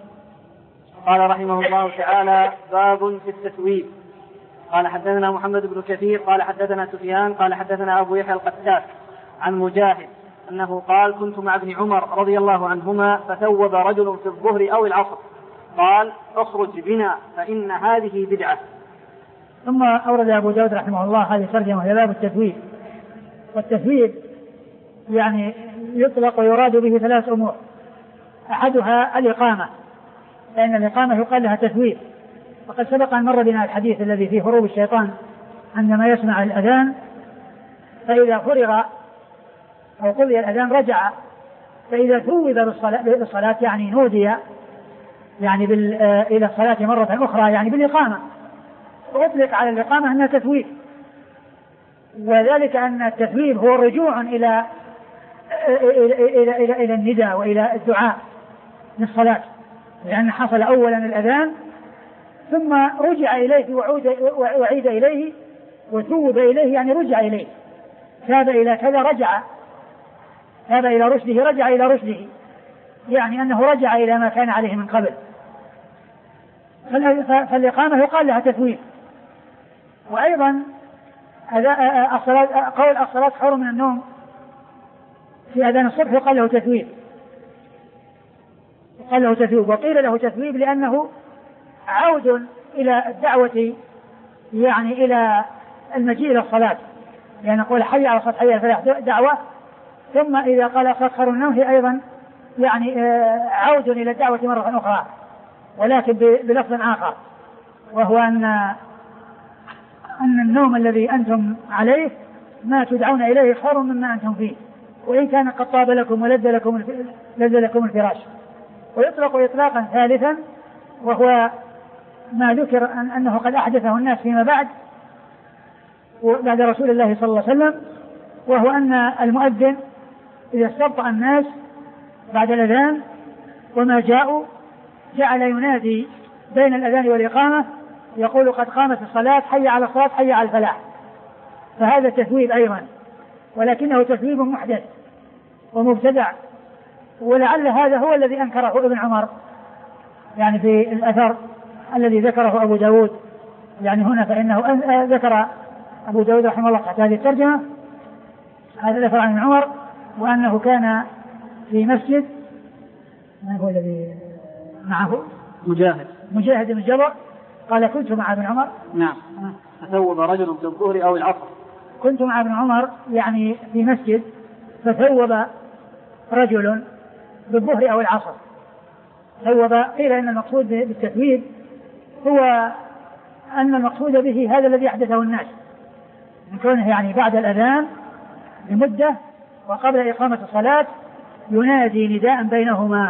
قال رحمه الله تعالى باب في التثويب. قال حدثنا محمد بن كثير قال حدثنا سفيان قال حدثنا أبو يحيى القتات عن مجاهد أنه قال كنت مع ابن عمر رضي الله عنهما فثوب رجل في الظهر أو العصر قال اخرج بنا فإن هذه بدعة. ثم أورد أبو داود رحمه الله هذه ترجمة باب التثويب. والتثويب يعني يطلق ويراد به ثلاث أمور، أحدها الإقامة، لأن الإقامة يقال لها تثويب، وقد سبق أن مر بنا الحديث الذي فيه هروب الشيطان عندما يسمع الأذان فإذا فرغ أو قضي الأذان رجع، فإذا ثوب بالصلاة يعني نودي يعني إلى الصلاة مرة أخرى يعني بالإقامة، وأطلق على الإقامة أنها تثويب، وذلك أن التثويب هو الرجوع إلى إلى إلى إلى, إلى النداء وإلى الدعاء للصلاة، لأن حصل أولا الأذان ثم رجع إليه وعيد إليه وثوب إليه يعني رجع إليه، تاب إلى كذا رجع، تاب إلى رشده رجع إلى رشده، يعني أنه رجع إلى ما كان عليه من قبل. فالإقامة يقال لها تثويب. وأيضا قول الصلاة خير من النوم في أذان الصبح يقال له تثويب، يقال له تثويب، وقيل له تثويب لأنه عود إلى الدعوة يعني إلى المجيء إلى الصلاة، يعني نقول حي على الصلاة حي على الفلاح دعوة، ثم إذا قال الصلاة خير من النوم هي أيضا يعني عود إلى الدعوة مرة أخرى، ولكن بلفظ آخر، وهو أن أن النوم الذي أنتم عليه ما تدعون إليه خير مما أنتم فيه، وإن كان قد طاب لكم ولذ لكم لذ لكم الفراش. ويطلق إطلاقا ثالثا وهو ما ذكر أن أنه قد أحدثه الناس فيما بعد بعد رسول الله صلى الله عليه وسلم، وهو أن المؤذن إذا استبطأ الناس بعد الأذان وما جاءوا جعل ينادي بين الأذان والإقامة يقول قد قامت الصلاة حي على الصلاة حي على الفلاح، فهذا تثويب أيضا، ولكنه تثويب محدث ومبتدع، ولعل هذا هو الذي أنكره ابن عمر يعني في الأثر الذي ذكره أبو داود يعني هنا، فإنه ذكر أبو داود رحمه الله تحت هذه الترجمة هذا الأثر عن ابن عمر، وأنه كان في مسجد من هو الذي معه مجاهد مجاهد بن جبر قال كنت مع ابن عمر نعم فثوب رجل في الظهر أو العصر، كنت مع ابن عمر يعني في مسجد فثوب رجل بالظهر أو العصر. ثوب قيل إن المقصود بالتثويب هو أن المقصود به هذا الذي أحدثه الناس من كونه يعني بعد الأذان بمدة وقبل إقامة الصلاة ينادي نداء بينهما،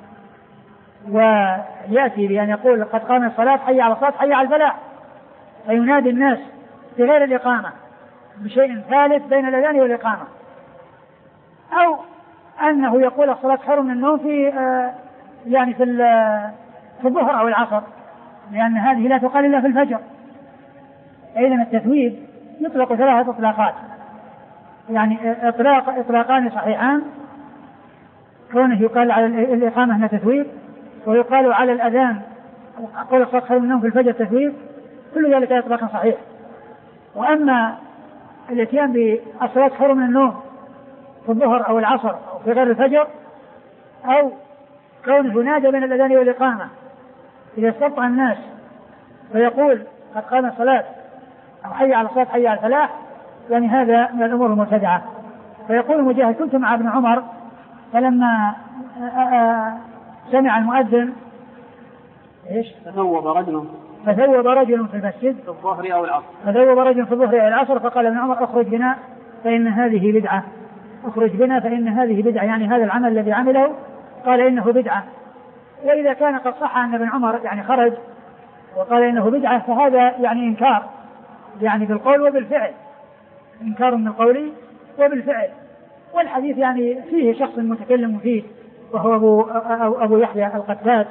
ويأتي بأن يقول قد قام الصلاة حي على الصلاة حي على الفلاح، فينادي الناس بغير الإقامة بشيء ثالث بين الأذان والإقامة، أو أنه يقول الصلاة خير من النوم في آه يعني في في الظهر أو العصر، لأن هذه لا تقال إلا في الفجر. إذن التثويب يطلق ثلاثة إطلاقات، يعني إطلاق إطلاقان صحيحان، كونه يقال على الإقامة أنها تثويب، ويقال على الأذان قول الصلاة خير من النوم في الفجر تثويب، كل ذلك إطلاق صحيح. وأما الاتيان بالصلاة خير من النوم في الظهر أو العصر أو في غير الفجر، أو كونه ينادى بين الأذان والإقامة إذا استطاع الناس فيقول قد قام الصلاة أو حي على الصلاة حي على الفلاح، يعني هذا من الأمور المبتدعة. فيقول مجاهد كنت مع ابن عمر فلما سمع المؤذن ايش فثوب رجل فثوب رجل في المسجد في الظهر أو العصر فثوب رجل في الظهر أو العصر، فقال ابن عمر اخرج بنا فإن هذه بدعة، اخرج بنا فإن هذه بدعة، يعني هذا العمل الذي عمله قال إنه بدعة. وإذا كان قد صح أن ابن عمر يعني خرج وقال إنه بدعة، فهذا يعني إنكار، يعني بالقول وبالفعل، إنكار من القول وبالفعل. والحديث يعني فيه شخص متكلم فيه وهو أبو, أبو يحيى القتاد،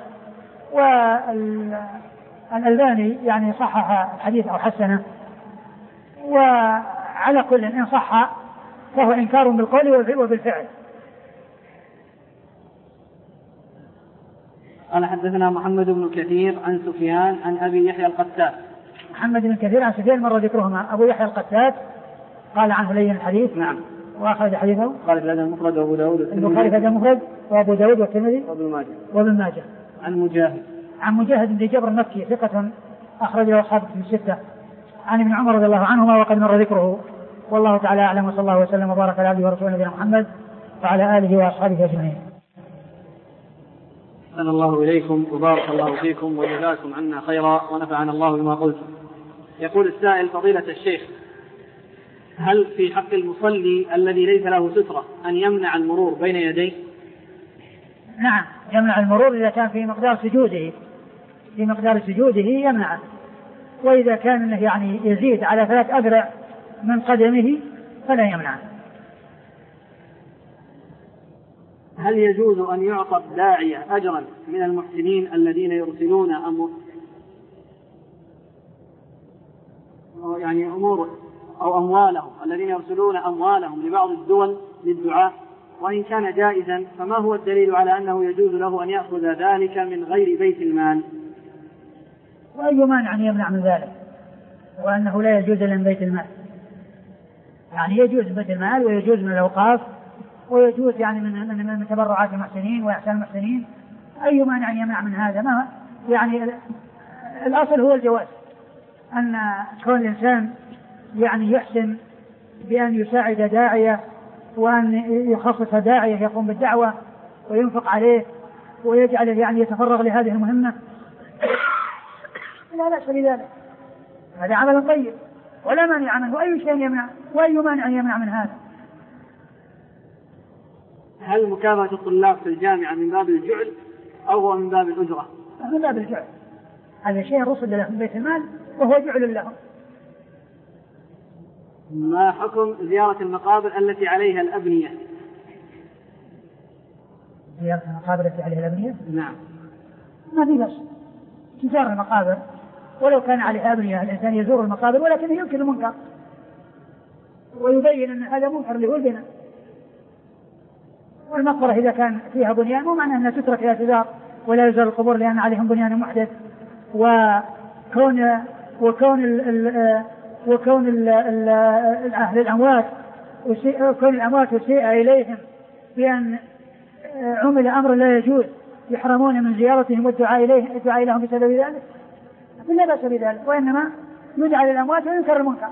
والألباني يعني صحح الحديث أو حسنه، وعلى كل إن صح فهو إنكار بالقول وبالفعل. قال حدثنا محمد بن كثير عن سفيان عن أبي يحيى القتاد. محمد بن كثير عن سفيان مر ذكرهما. أبو يحيى القتاد قال عنه لين الحديث. نعم. وأخرج حديثه قال في الأدب المفرد وأبو داود البخاري في الأدب المفرد وأبو داود والترمذي وابن ماجه وابن ماجه. عن مجاهد عن مجاهد بن جبر المكي ثقة أخرج له أصحاب في الستة عن ابن عمر رضي الله عنهما وقد مر ذكره. والله تعالى أعلم، وصلى الله وسلم وبارك على عبده ورسوله نبينا محمد وعلى آله وأصحابه أجمعين. أحسن الله إليكم وبارك الله فيكم وجزاكم عنا خيرا ونفعنا الله بما قلتم. يقول السائل فضيلة الشيخ، هل في حق المصلي الذي ليس له سترة أن يمنع المرور بين يديه؟ نعم، يمنع المرور إذا كان في مقدار سجوده في مقدار سجوده يمنعه، وإذا كان يعني يزيد على ثلاث أذرع من قدمه فلا يمنعه. هل يجوز أن يعطى الداعية أجرا من المحسنين الذين يرسلون أمور يعني أمور أو أموالهم الذين يرسلون أموالهم لبعض الدول للدعاء؟ وإن كان جائزا فما هو الدليل على أنه يجوز له أن يأخذ ذلك من غير بيت المال؟ وأي مانع أن يمنع من ذلك، وأنه لا يجوز إلا من بيت المال؟ يعني يجوز من بيت المال ويجوز من الأوقاف ويجوز يعني من من من تبرعات المحسنين وإحسان المحسنين. أي مانع أن يمنع من هذا؟ ما يعني الأصل هو الجواز، أن كون الإنسان يعني يحسن بأن يساعد داعية وأن يخصص داعية يقوم بالدعوة وينفق عليه ويجعله يعني يتفرغ لهذه المهمة، لا بأس بذلك، هذا عمل طيب ولا مانع منه. وأي شيء يمنع وأي مانع يمنع من هذا؟ هل مكافأة الطلاب في الجامعة من باب الجعل أو هو من باب الأجرة؟ من باب الجعل، هذا شيء رسل له من بيت المال وهو جعل لهم. ما حكم زيارة المقابر التي عليها الأبنية؟ زيارة المقابر التي عليها الأبنية؟ نعم. ما في بس تزار المقابر ولو كان عليها أبنية، الإنسان يزور المقابر ولكن يمكن المنكر ويبين أن هذا منكر اللي هو البناء. والمقبرة إذا كان فيها بنيان مو معنى أنها تترك لا تزار ولا يزار القبور لأن عليهم بنيان محدث. وكون وكون ال ال وكون ال ال أهل الأموات وكون الأموات وسيء إليهم بأن عمل أمر لا يجوز يحرمون من زيارتهم والدعاء إليه الدعاء لهم بسبب ذلك، لا بأس بذلك، وإنما يدعى للأموات وينكر المنكر.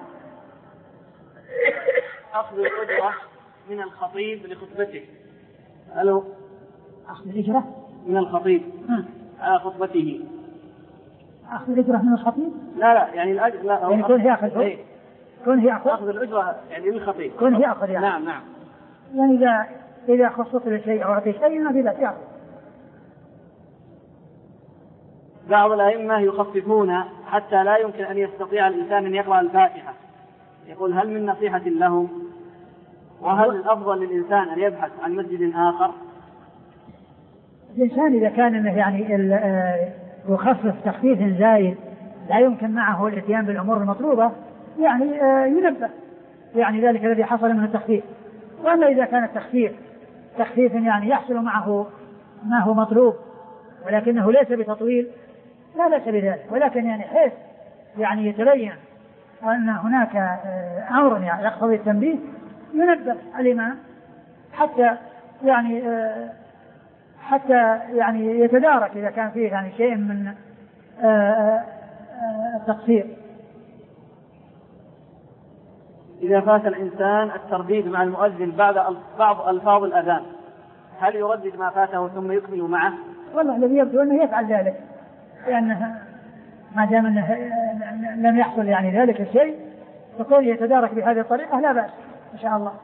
أخذ الأجرة من الخطيب لخطبته. ألو أخذ الأجرة من الخطيب على خطبته. أخذ الأجرة من الخطيب؟ لا لا يعني الأجر لا يعني كون هي أخذ إيه؟ كون هي أخذ أخذ الأجرة يعني من الخطيب. كون هي أخذ يعني. نعم نعم. يعني إذا إذا خصص لشيء أو أعطي شيء ما في بأس. بعض الأئمة يخففون حتى لا يمكن أن يستطيع الإنسان أن يقرأ الفاتحة، يقول هل من نصيحة لهم؟ وهل الأفضل للإنسان أن يبحث عن مسجد آخر؟ الإنسان إذا كان يعني يخفف تخفيف زايد لا يمكن معه الاتيان بالأمور المطلوبة يعني ينبه، يعني ذلك الذي حصل من التخفيف. وأما إذا كان التخفيف تخفيف يعني يحصل معه ما هو مطلوب ولكنه ليس بتطويل لا بأس بذلك، ولكن يعني حيث يعني يتبين أن هناك أمر يعني يقتضي التنبيه ينبه الإمام حتى يعني حتى يعني يتدارك إذا كان فيه يعني شيء من التقصير. إذا فات الإنسان الترديد مع المؤذن بعد بعض ألفاظ الأذان هل يردد ما فاته ثم يكمل معه؟ والله الذي يبدو أنه يفعل ذلك، لأنه ما دام أنه لم يحصل يعني ذلك الشيء فكون يتدارك بهذه الطريقة لا بأس إن شاء الله.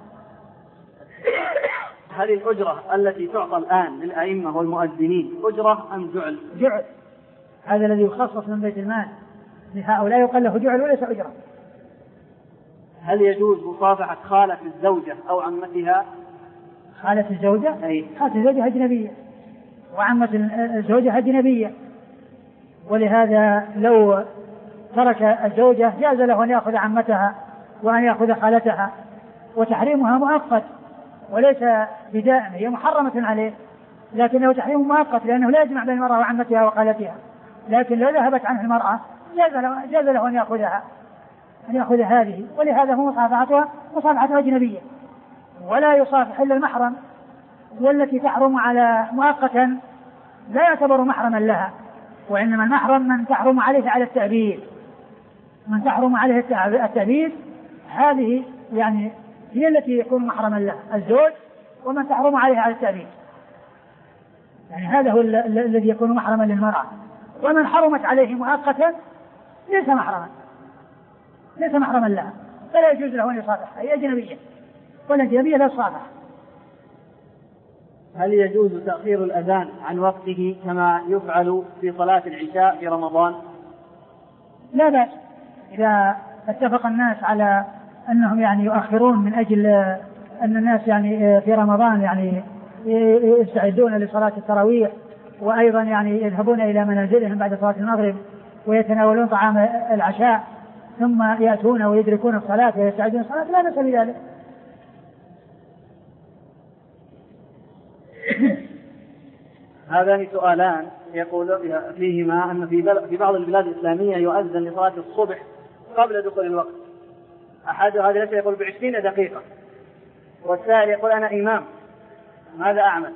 هل الأجرة التي تعطى الآن للأئمة والمؤذنين أجرة أم جعل؟ جعل، هذا الذي يخصص من بيت المال لهؤلاء يقال له جعل وليس أجرة. هل يجوز مصافحة خالة الزوجة أو عمتها؟ خالة الزوجة؟ أي. خالة الزوجة أجنبية وعمة الزوجة أجنبية، ولهذا لو ترك الزوجة جاز له أن يأخذ عمتها وأن يأخذ خالتها، وتحريمها مؤقت وليس بدائم، هي محرمة عليه لكنه تحريم مؤقت لأنه لا يجمع بين المرأة وعمتها وخالتها، لكن لو ذهبت عنه المرأة جاز له, جاز له أن يأخذها أن يأخذ هذه، ولهذا هو مصافحتها مصافحتها أجنبية، ولا يصافح إلا المحرم، والتي تحرم على مؤقتا لا يعتبر محرما لها، وإنما المحرم من تحرم عليه على التأبيد، من تحرم عليه التأبيد هذه يعني هي التي يكون محرما لها الزوج، ومن تحرم عليه على التأبيد يعني هذا هو الذي يكون محرما للمرأة، ومن حرمت عليه مؤقتا ليس محرما ليس محرما لها فلا يجوز له أن يصافحها، هي أجنبية والأجنبية لا تصافح. هل يجوز تأخير الأذان عن وقته كما يفعل في صلاة العشاء في رمضان؟ لا بأس إذا اتفق الناس على أنهم يعني يؤخرون من أجل أن الناس يعني في رمضان يعني يستعدون لصلاة التراويح، وأيضا يعني يذهبون إلى منازلهم بعد صلاة المغرب ويتناولون طعام العشاء ثم يأتون ويدركون الصلاة ويستعدون الصلاة لا بأس بذلك. هذان سؤالان يقول فيهما أن في بعض البلاد الإسلامية يؤذن لصلاة الصبح قبل دخول الوقت، أحد هذا ليس يقول بعشرين دقيقة، والثاني يقول أنا إمام، ماذا أعمل؟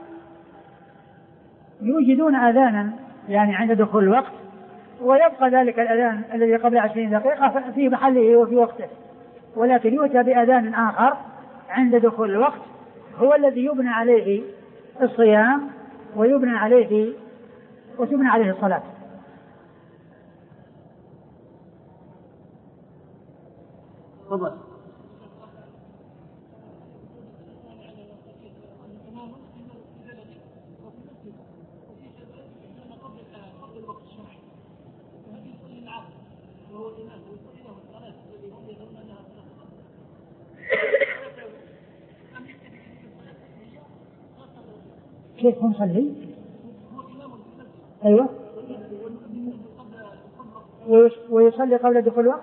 يوجدون أذانا يعني عند دخول الوقت، ويبقى ذلك الأذان الذي قبل عشرين دقيقة في محله وفي وقته، ولكن يؤتى بأذان آخر عند دخول الوقت هو الذي يبنى عليه الصيام ويبنى عليه وتبنى عليه الصلاة. تفضل. كيف هم صلي؟ أيوة. ويصلي قبل دخول الوقت؟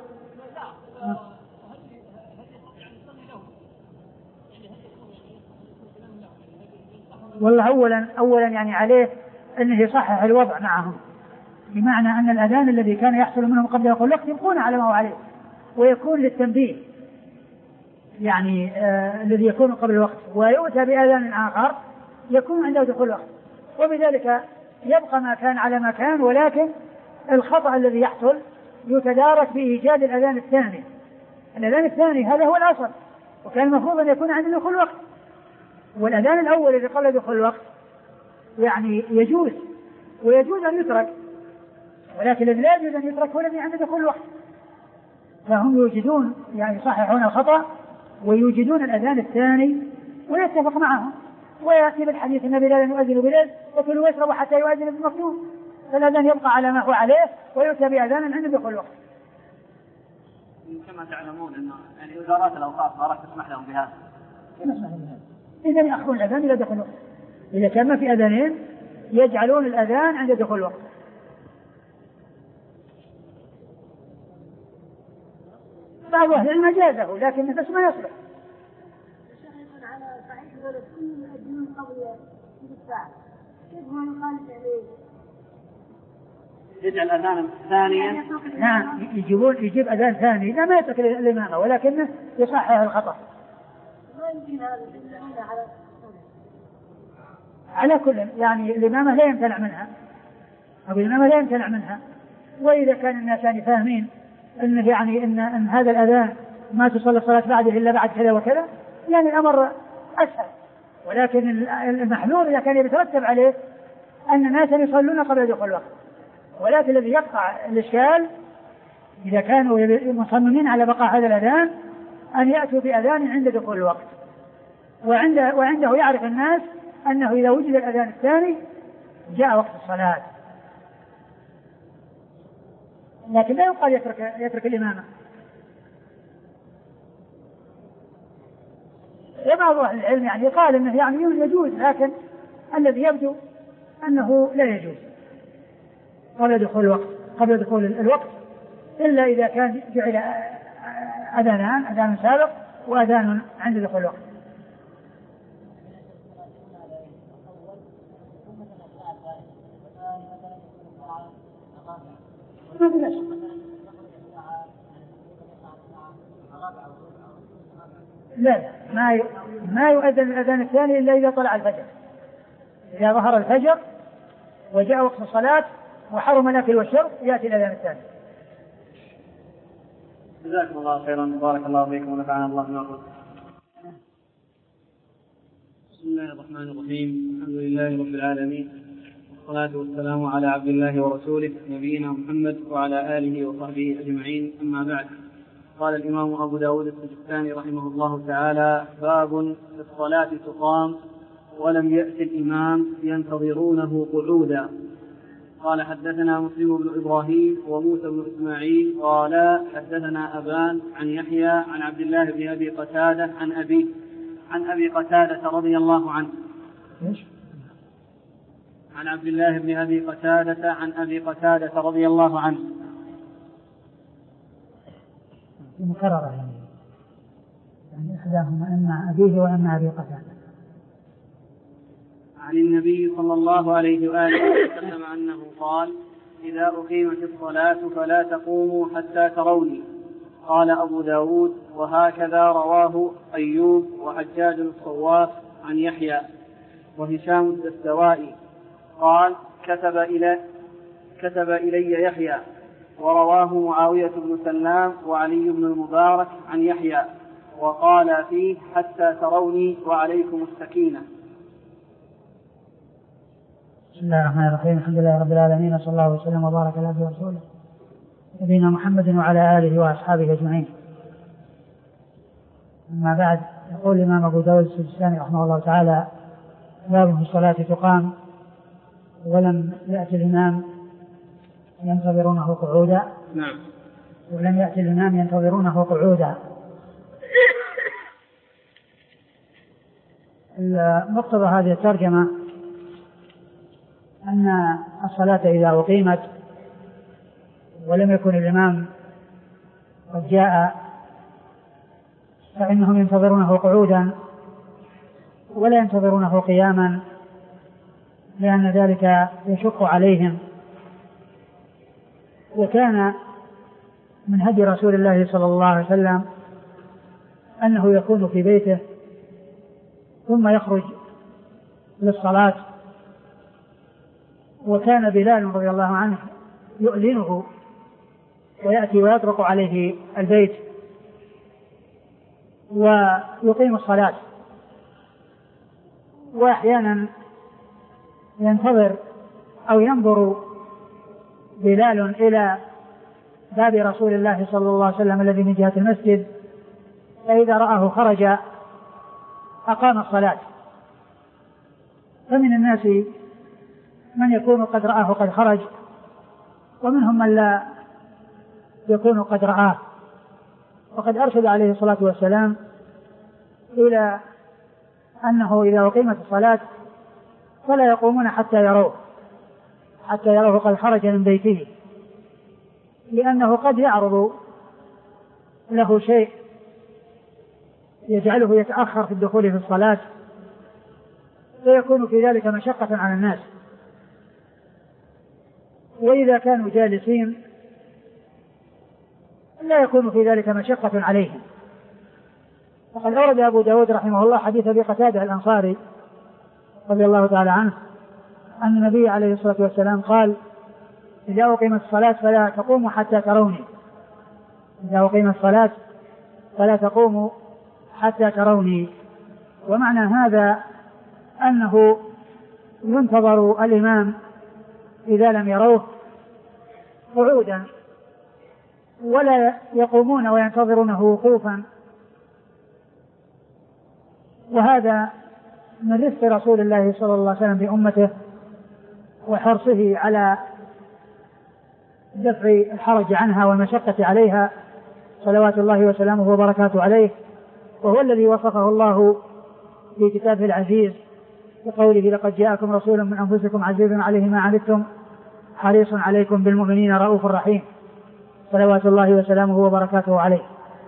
والله أولا أولا يعني عليه أنه يصحح الوضع معهم، بمعنى أن الأذان الذي كان يحصل منهم قبل دخول الوقت يبقون على ما هو عليه، ويكون للتنبيه يعني آه الذي يكون قبل الوقت، ويؤتى بأذان آخر يكون عند دخول الوقت، وبذلك يبقى ما كان على ما كان، ولكن الخطأ الذي يحصل يتدارك بإيجاد الأذان الثاني. الأذان الثاني هذا هو الأصل، وكان المفروض أن يكون عند دخول الوقت، والأذان الأول الذي قبل دخول الوقت يعني يجوز ويجوز أن يترك، ولكن الذي لا يجوز أن يترك هو الذي عند دخول الوقت. فهم يوجدون يعني يصححون الخطأ ويوجدون الأذان الثاني ويتفق معهم، ويأتي بالحديث أن بلالا يؤذن بليل وكلوا ويشربوا حتى يؤذن ابن مكتوم، فالأذان يبقى على ما هو عليه ويؤتى بأذان عند دخول الوقت. كما تعلمون أن يعني وزارات الأوقاف ما راح تسمح لهم بهذا. يسمح لهم بهذا. إذا يأخذون الأذان إلى دخول الوقت. إذا كان ما في أذانين يجعلون الأذان عند دخول الوقت. بعض أهل العلم جازه لكن بس ما يصلح. على صحيح ولد كل يؤذنون قبل الساعة كيف ما يخالف عليه؟ يجعل أذانا ثانيا. نعم يجيبون يجيب أذان ثاني لا ما يترك الإمامة ولكنه يصحح الخطأ. ما يمكن هذا على على كل يعني الإمامة لا يمتنع منها أو الإمامة لا يمتنع منها. وإذا كان الناس يعني فاهمين أن يعني إن, إن هذا الأذان ما تصلي الصلاة بعده إلا بعد كذا وكذا يعني الأمر أسهل. ولكن المحلول إذا كان يترتب عليه أن الناس يصلون قبل دخول الوقت. ولكن الذي يقطع الإشكال إذا كانوا مصممين على بقاء هذا الأذان أن يأتوا بأذان عند دخول الوقت وعنده, وعنده يعرف الناس أنه إذا وجد الأذان الثاني جاء وقت الصلاة. لكن لا يقال يترك, يترك الإمامة. بعض أهل العلم يعني قال أنه يعني يجوز لكن الذي يبدو أنه لا يجوز قبل دخول الوقت قبل دخول الوقت إلا إذا كان جعل أذانان أذان سابق وأذان عند دخول الوقت. ما في نشق. لا ما ما يؤذن الأذان الثاني إلا إذا طلع الفجر. إذا ظهر الفجر وجاء وقت الصلاة وحرم الأكل والشرب يأتي الأذان الثاني. جزاكم الله خيرا بارك الله فيكم ونفعنا الله بما قلتم. بسم الله الرحمن الرحيم الحمد لله رب العالمين والصلاة والسلام على عبد الله ورسوله نبينا محمد وعلى آله وصحبه أجمعين أما بعد. قال الإمام أبو داود السجستاني رحمه الله تعالى باب في الصلاة تقام ولم يأت الإمام ينتظرونه قعودا. قال حدثنا مسلم بن إبراهيم وموسى بن إسماعيل قال حدثنا أبان عن يحيى عن عبد الله بن أبي قتادة عن أبي عن أبي قتادة رضي الله عنه عن عبد الله بن أبي قتادة عن أبي قتادة رضي الله عنه مكررة يعني يعني إحداهما إما أبيه وإما أبي قتادة عن النبي صلى الله عليه وآله وسلم أنه قال إذا أقيمت الصلاة فلا تقوموا حتى تروني. قال أبو داود وهكذا رواه أيوب وحجاج الصواف عن يحيى وهشام الدستوائي قال كتب إلي, كتب إلي يحيى ورواه معاوية بن سلام وعلي بن المبارك عن يحيى وقال فيه حتى تروني وعليكم السكينة. بسم الله الرحمن الرحيم الحمد لله رب العالمين وصلى الله وسلم وبارك على عبده ورسوله نبينا محمد وعلى آله وأصحابه أجمعين. أما بعد يقول الإمام أبو داود السجستاني رحمه الله تعالى باب في الصلاة تقام ولم يأتي الإمام ينتظرونه قعودا. نعم. ولم يأتي الإمام ينتظرونه قعودا. مقتضى هذه الترجمة أن الصلاة إذا أقيمت ولم يكن الإمام قد جاء فإنهم ينتظرونه قعودا ولا ينتظرونه قياما لأن ذلك يشق عليهم. وكان من هدي رسول الله صلى الله عليه وسلم أنه يكون في بيته ثم يخرج للصلاة. وكان بلال رضي الله عنه يؤذنه ويأتي ويطرق عليه البيت ويقيم الصلاة. وأحيانا ينتظر أو ينظر بلال إلى باب رسول الله صلى الله عليه وسلم الذي من جهة المسجد فإذا رآه خرج أقام الصلاة فمن الناس من يكون قد رآه قد خرج، ومنهم من لا يكون قد رآه. وقد أرشد عليه الصلاة والسلام إلى أنه إذا أقيمت الصلاة فلا يقومون حتى يروه حتى يروه قد خرج من بيته، لأنه قد يعرض له شيء يجعله يتأخر في الدخول في الصلاة، فيكون في ذلك مشقة على الناس. وإذا كانوا جالسين لا يكون في ذلك مشقة عليهم. وقد أورد أبو داود رحمه الله حديث أبي قتادة الأنصاري رضي الله تعالى عنه أن النبي عليه الصلاة والسلام قال: إذا أقيمت الصلاة فلا تقوموا حتى تروني إذا أقيمت الصلاة فلا تقوموا حتى تروني. ومعنى هذا أنه ينتظر الإمام إذا لم يروه قعودا، ولا يقومون وينتظرونه وقوفا. وهذا من رفق رسول الله صلى الله عليه وسلم بأمته وحرصه على دفع الحرج عنها والمشقة عليها صلوات الله وسلامه وبركاته عليه. وهو الذي وصفه الله في كتابه العزيز بقوله: لقد جاءكم رسول من أنفسكم عزيز عليه ما عنتم حريص عليكم بالمؤمنين رؤوف رحيم، صلوات الله وسلامه وبركاته عليه.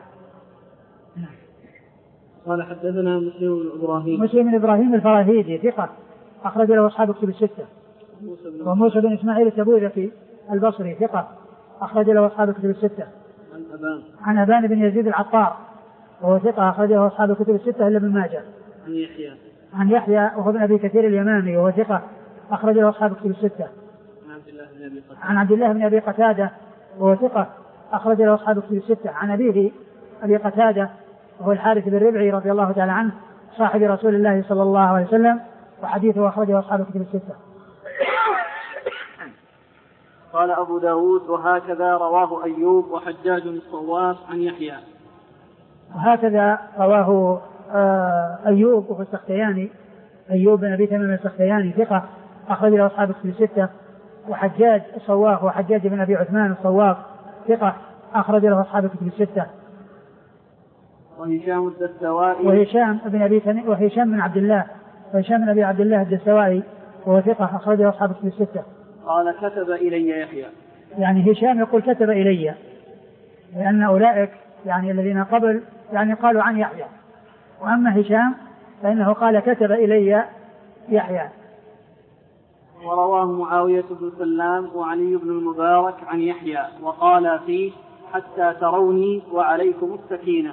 قال: حدثنا مسلم بن إبراهيم مسلم بن إبراهيم الفراهيدي ثقة أخرج له أصحاب الكتب الستة. وموسى بن إسماعيل التبوذكي البصري ثقة أخرج له أصحاب الكتب الستة. عن أبان عن أبان بن يزيد العطار وهو ثقة أخرج له أصحاب الكتب الستة إلا ابن ماجه. عن يحيى عن يحيى وهو ابن أبي كثير اليمامي وهو ثقة أخرج له أصحاب الكتب الستة. عن عبد الله بن أبي قتادة وهو ثقة أخرج له أصحاب الكتب الستة. عن أبيه أبي قتادة وهو الحارث بن ربعي رضي الله تعالى عنه صاحب رسول الله صلى الله عليه وسلم، وحديثه أخرجه أصحاب الكتب الستة. قال أبو داود: وهكذا رواه أيوب وحجاج الصواف عن يحيى. وهكذا رواه أيوب وهو السختياني أيوب بن أبي تميم السختياني ثقة أخرج له أصحاب الكتب الستة. وحجاج الصواف وحجاج بن أبي عثمان الصواف ثقة أخرج له أصحاب الكتب الستة. وهشام الدستوائي وهشام بن أبي تميم وهشام بن عبد الله وهشام بن أبي عبد الله الدستوائي وهو ثقة أخرج له أصحاب الكتب الستة. قال: كتب إلي يحيى. يعني هشام يقول كتب إلي، لأن أولئك يعني الذين قبل يعني قالوا عن يحيى، وأما هشام فإنه قال كتب إلي يحيى. ورواه معاوية بن سلام وعلي بن المبارك عن يحيى وقال فيه: حتى تروني وعليكم السكينة.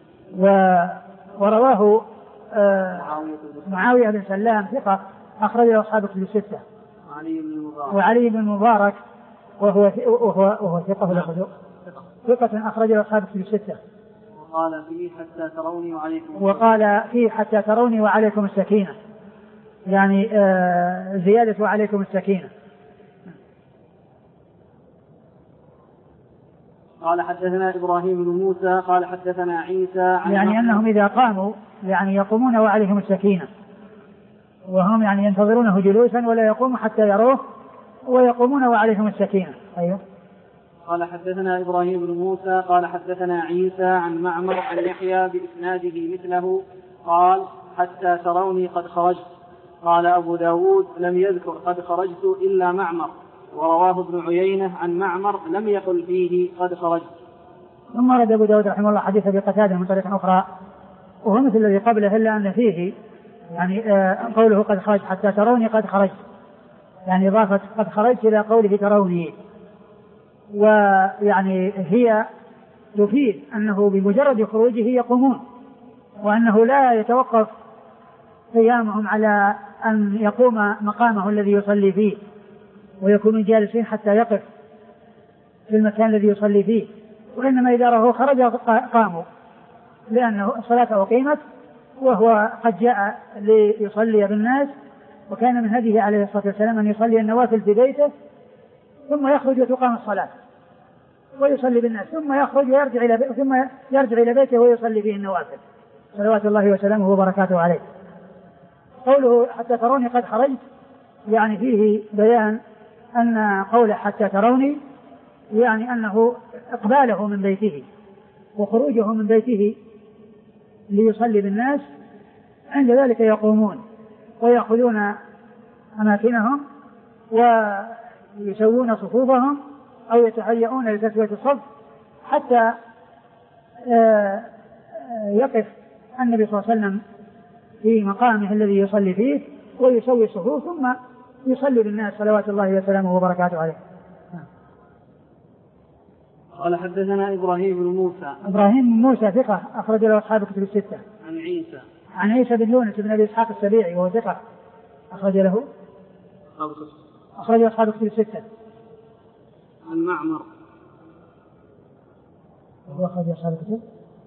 ورواه آه معاوية بن سلام ثقة أخرج له أصحاب الكتب الستة. وعلي بن المبارك وهو وهو وهو ثقة ثقة أخرج له أصحاب الكتب الستة. وقال فيه: حتى تروني وعليكم وقال فيه: حتى تروني وعليكم السكينة، يعني آه زيادة وعليكم السكينة. قال: حدثنا إبراهيم بن موسى قال: حدثنا عيسى عن يعني أنهم إذا قاموا يعني يقومون وعليهم السكينة، وهم يعني ينتظرونه جلوسا ولا يقوم حتى يروه، ويقومون وعليهم السكينة. أيوه. قال: حدثنا إبراهيم بن موسى قال: حدثنا عيسى عن معمر عن يحيى بإسناده مثله قال: حتى تروني قد خرجت. قال أبو داود: لم يذكر قد خرجت إلا معمر، ورواه ابن عيينة عن معمر لم يقل فيه قد خرجت. ثم رد أبو داود رحمه الله حديث أبي قتادة من طريق أخرى وهو مثل الذي قبله، إلا أن فيه يعني آه قوله قد خرجت حتى تروني قد خرجت، يعني إضافة قد خرجت إلى قوله تروني. ويعني هي تفيد أنه بمجرد خروجه يقومون، وأنه لا يتوقف قيامهم على أن يقوم مقامه الذي يصلي فيه، ويكونوا جالسين حتى يقف في المكان الذي يصلي فيه، وإنما إذا رأوه خرج قاموا، لأنه الصلاة أقيمت وهو قد جاء ليصلي بالناس، وكان من هديه عليه الصلاة والسلام أن يصلي النوافل في بيته ثم يخرج وتقام الصلاة ويصلي بالناس، ثم يخرج ويرجع إلى بيته ثم يرجع إلى بيته ويصلي فيه النوافل، صلوات الله وسلامه وبركاته عليه. قوله حتى تروني قد خرجت يعني فيه بيان أن قوله حتى تروني يعني أنه إقباله من بيته وخروجه من بيته ليصلي بالناس، عند ذلك يقومون ويأخذون أماكنهم ويسوون صفوفهم أو يتهيئون لتسوية الصف حتى يقف النبي صلى الله عليه وسلم في مقامه الذي يصلي فيه ويسوي الصفوف ثم يصلي بالناس صلوات الله وسلامه وبركاته عليه. قال حدثنا إبراهيم بن موسى. إبراهيم بن موسى ثقة أخرج له أصحاب الكتب الستة. عن عيسى. عن عيسى بن يونس بن أبي إسحاق السبيعي وهو ثقة أخرج له أخرج له أصحاب الكتب الستة. عن معمر. وهو أخرج أصحاب الكتب.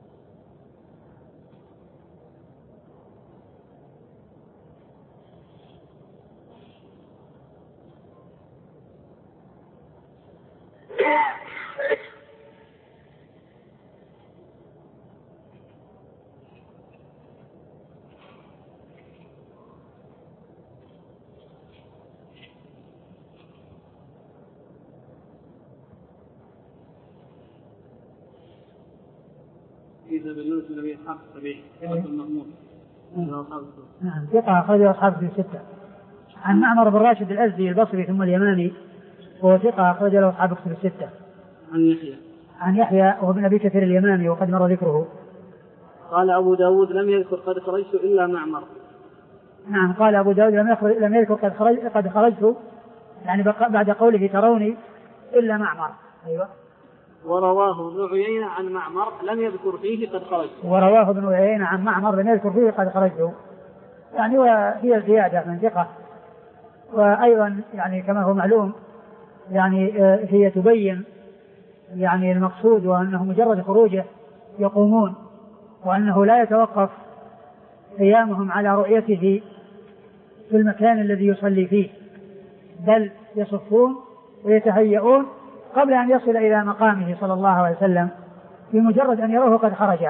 نعم ثقة أخرج أصحاب في الستة. عن معمر بن راشد الأزدي البصري ثم اليماني وهو ثقة أخرج له أصحاب في الستة. عن يحيى. عن يحيى وهو ابن أبي كثير اليماني وقد مر ذكره. قال أبو داود لم يذكر قد خرجت إلا معمر. نعم قال أبو داود لم يذكر لم يذكر قد خرج قد خرجت يعني بعد قوله تروني إلا معمر. أيوة. ورواه ابن عيينة عن معمر لم يذكر فيه قد خرجت. ورواه ابن عيينة عن معمر لم يذكر فيه قد خرجت يعني وهي زيادة من ثقة. وأيضا يعني كما هو معلوم يعني هي تبين يعني المقصود وأنه مجرد خروجه يقومون وأنه لا يتوقف قيامهم على رؤيته في المكان الذي يصلي فيه بل يصفون ويتهيئون قبل أن يصل إلى مقامه صلى الله عليه وسلم بمجرد أن يروه قد خرج.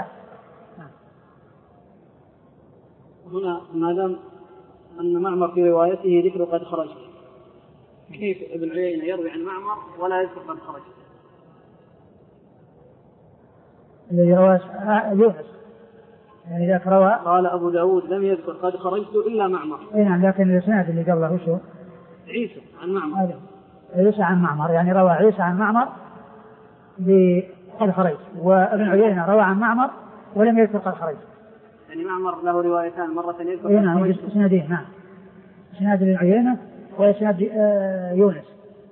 هنا ما دام أن معمر في روايته ذكر قد خرج كيف ابن عيينة يروي عن معمر ولا يذكر قد خرج؟ الذي رواه يونس يعني ذاك روى قال أبو داود لم يذكر قد خرجت إلا معمر. إيه نعم لكن الإسناد اللي قبله وشو؟ عيسى عن معمر. عيسى عن معمر يعني روى عيسى عن معمر بقد خرجت وابن عيينة روى عن معمر ولم يذكر قد خرجت. يعني معمر له روايتان مرة يذكر إيه نعم إسنادين نعم إسناد ابن عيينة وإسناد آه يونس.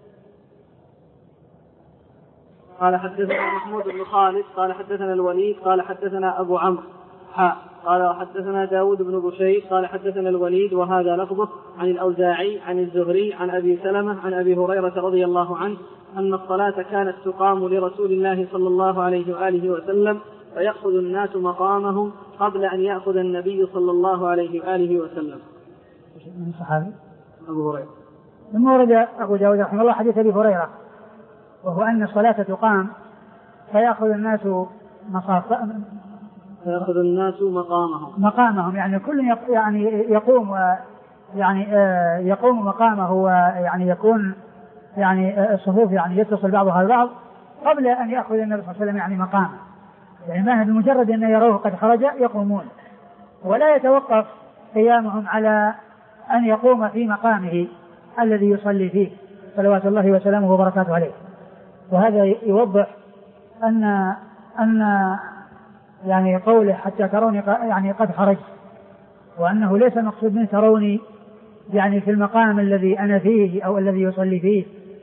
قال حدثنا محمود بن خالد قال حدثنا الوليد قال حدثنا أبو عمرو حاء قال حدثنا داود بن بشير قال حدثنا الوليد وهذا لفظه عن الأوزاعي عن الزهري عن أبي سلمة عن أبي هريرة رضي الله عنه أن الصلاة كانت تقام لرسول الله صلى الله عليه وآله وسلم فيأخذ الناس مقامهم قبل أن يأخذ النبي صلى الله عليه وآله وسلم. من صحابي أبو هريرة. ثم ورد أبو داود رحمه الله حديث أبي هريرة وهو أن الصلاة تقام فيأخذ الناس مصاف فيأخذ الناس مقامهم مقامهم يعني كل يعني يقوم يعني يقوم مقامه ويعني يكون يعني الصفوف يعني يتصل بعضها البعض قبل أن يأخذ النبي صلى الله عليه وسلم يعني مقامه يعني ما بمجرد أن يروه قد خرج يقومون ولا يتوقف قيامهم على أن يقوم في مقامه الذي يصلي فيه صلوات الله وسلامه وبركاته عليه. وهذا يوضح أن أن يعني قوله حتى تروني يعني قد خرج وأنه ليس المقصود منه تروني يعني في المقام الذي أنا فيه أو الذي يصلي فيه.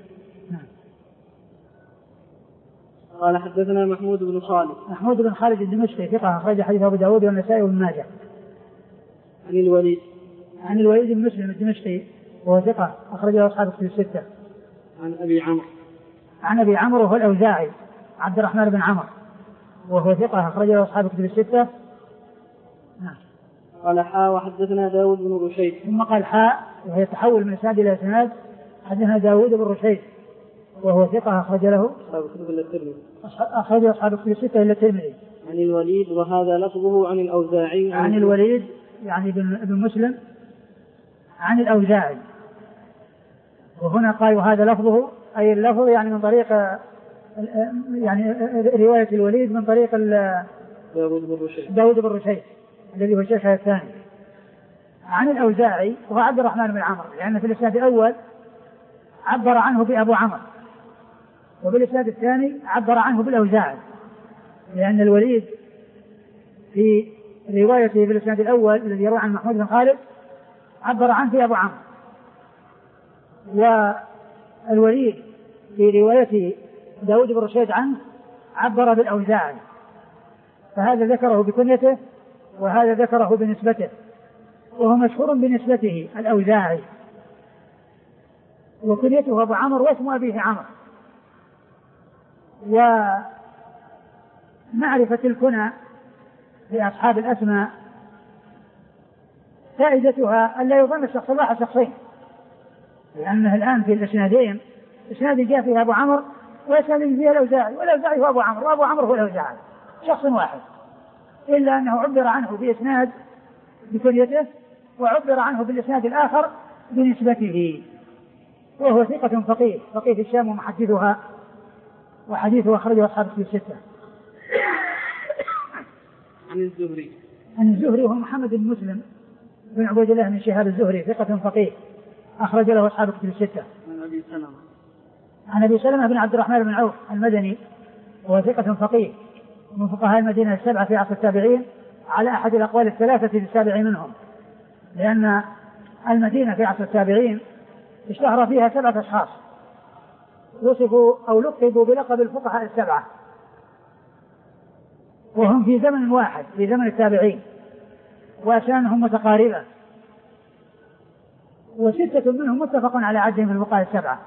قال حدثنا محمود بن خالد. محمود بن خالد الدمشقي ثقة أخرج حديث أبو داود والنسائي وابن ماجه. عن الوليد. عن الوليد بن مسلم الدمشقي وهو ثقة أخرجه أصحاب الكتب الستة. عن أبي عمرو. عن أبي عمرو وهو الأوزاعي عبد الرحمن بن عمرو وهو ثقة أخرجه أصحاب الكتب الستة. نعم. قال حاء وحدثنا داود بن رشيد. ثم قال حاء وهي تحول من إسناد إلى إسناد حدثنا داود بن رشيد وهو ثقة أخرج له أصحاب الكتب إلا الترمذي. أخرج أصحاب الكتب الستة إلا الترمذي. عن الوليد وهذا لفظه عن الأوزاعي. عن, عن الوليد يعني ابن مسلم عن الأوزاعي. وهنا قالوا هذا لفظه أي اللفظ يعني من طريق يعني رواية الوليد من طريق داود بن رشيد الذي هو الشيخ الثاني عن الأوزاعي وهو عبد الرحمن بن عمرو، لأن في الإسناد الأول عبر عنه بأبو عمرو وفي الإسناد الثاني عبر عنه بالأوزاعي، لأن الوليد في روايته في الإسناد الأول الذي يروى عن محمود بن خالد عبر عنه بأبو عمرو، والوليد في روايته داود بن رشيد عنه عبر بالأوزاعي، فهذا ذكره بكنيته وهذا ذكره بنسبته، وهو مشهور بنسبته الأوزاعي، وكنيته أبو عمرو واسم أبيه عمرو. ومعرفة الكنى لأصحاب الأسماء فائدتها أن لا يظن الشخص واحد شخصين، لأنه الآن في الإسنادين إسناد جاء فيها أبو عمرو وإسناد فيها الأوزاعي، والأوزاعي هو أبو عمرو وأبو عمرو هو الأوزاعي، شخص واحد، إلا أنه عبر عنه بإسناد بكنيته وعبر عنه بالإسناد الآخر بنسبته، وهو ثقة فقيه فقيه في الشام ومحدثها، وحديثه أخرجه أصحاب الكتب الستة. عن الزهري عن الزهري وهو محمد بن مسلم بن عبيد الله بن شهاب الزهري ثقة فقيه أخرج له أصحاب الكتب الستة. عن أبي سلمة عن أبي سلمة بن عبد الرحمن بن عوف المدني وهو ثقة فقيه من فقهاء المدينة السبعة في عصر التابعين على أحد الأقوال الثلاثة في السابع منهم، لأن المدينة في عصر التابعين اشتهر فيها سبعة أشخاص وصفوا أو لقبوا بلقب الفقهاء السبعة، وهم في زمن واحد في زمن التابعين وأسنانهم متقاربة، وستة منهم متفق على عدهم في الفقهاء السبعة،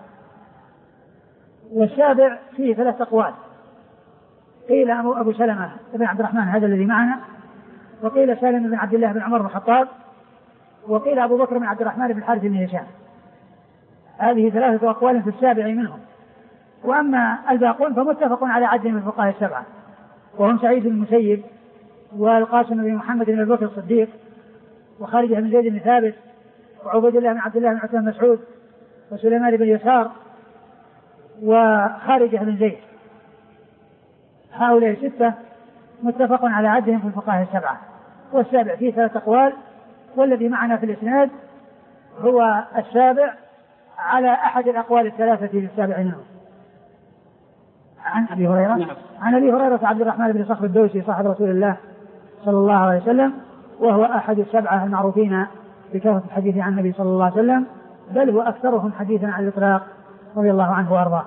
والسابع فيه ثلاث أقوال، قيل أبو سلمة بن عبد الرحمن هذا الذي معنا، وقيل سالم بن عبد الله بن عمر بن الخطاب، وقيل أبو بكر بن عبد الرحمن بن الحارث بن هشام. هذه ثلاثة أقوال في السابع منهم، وأما الباقون فمتفق على عدهم من الفقهاء السبعة، وهم سعيد بن المسيب والقاسم بن محمد بن أبي بكر الصديق وخالد بن زيد بن ثابت وعبد الله بن عبد الله بن عثمان مسعود وسليمان بن يسار وخارجة بن زيد. هؤلاء ستة متفق على عدهم في الفقهاء السبعة، والسابع فيه ثلاث أقوال، والذي معنا في الإسناد هو السابع على أحد الأقوال الثلاثة في السابع منهم. عن أبي هريرة نعم. عن أبي هريرة عبد الرحمن بن صخر الدوسي صاحب رسول الله صلى الله عليه وسلم، وهو أحد السبعة المعروفين بكثرة الحديث عن النبي صلى الله عليه وسلم، بل هو أكثرهم حديثا عن الإطلاق رضي الله عنه وأرضاه.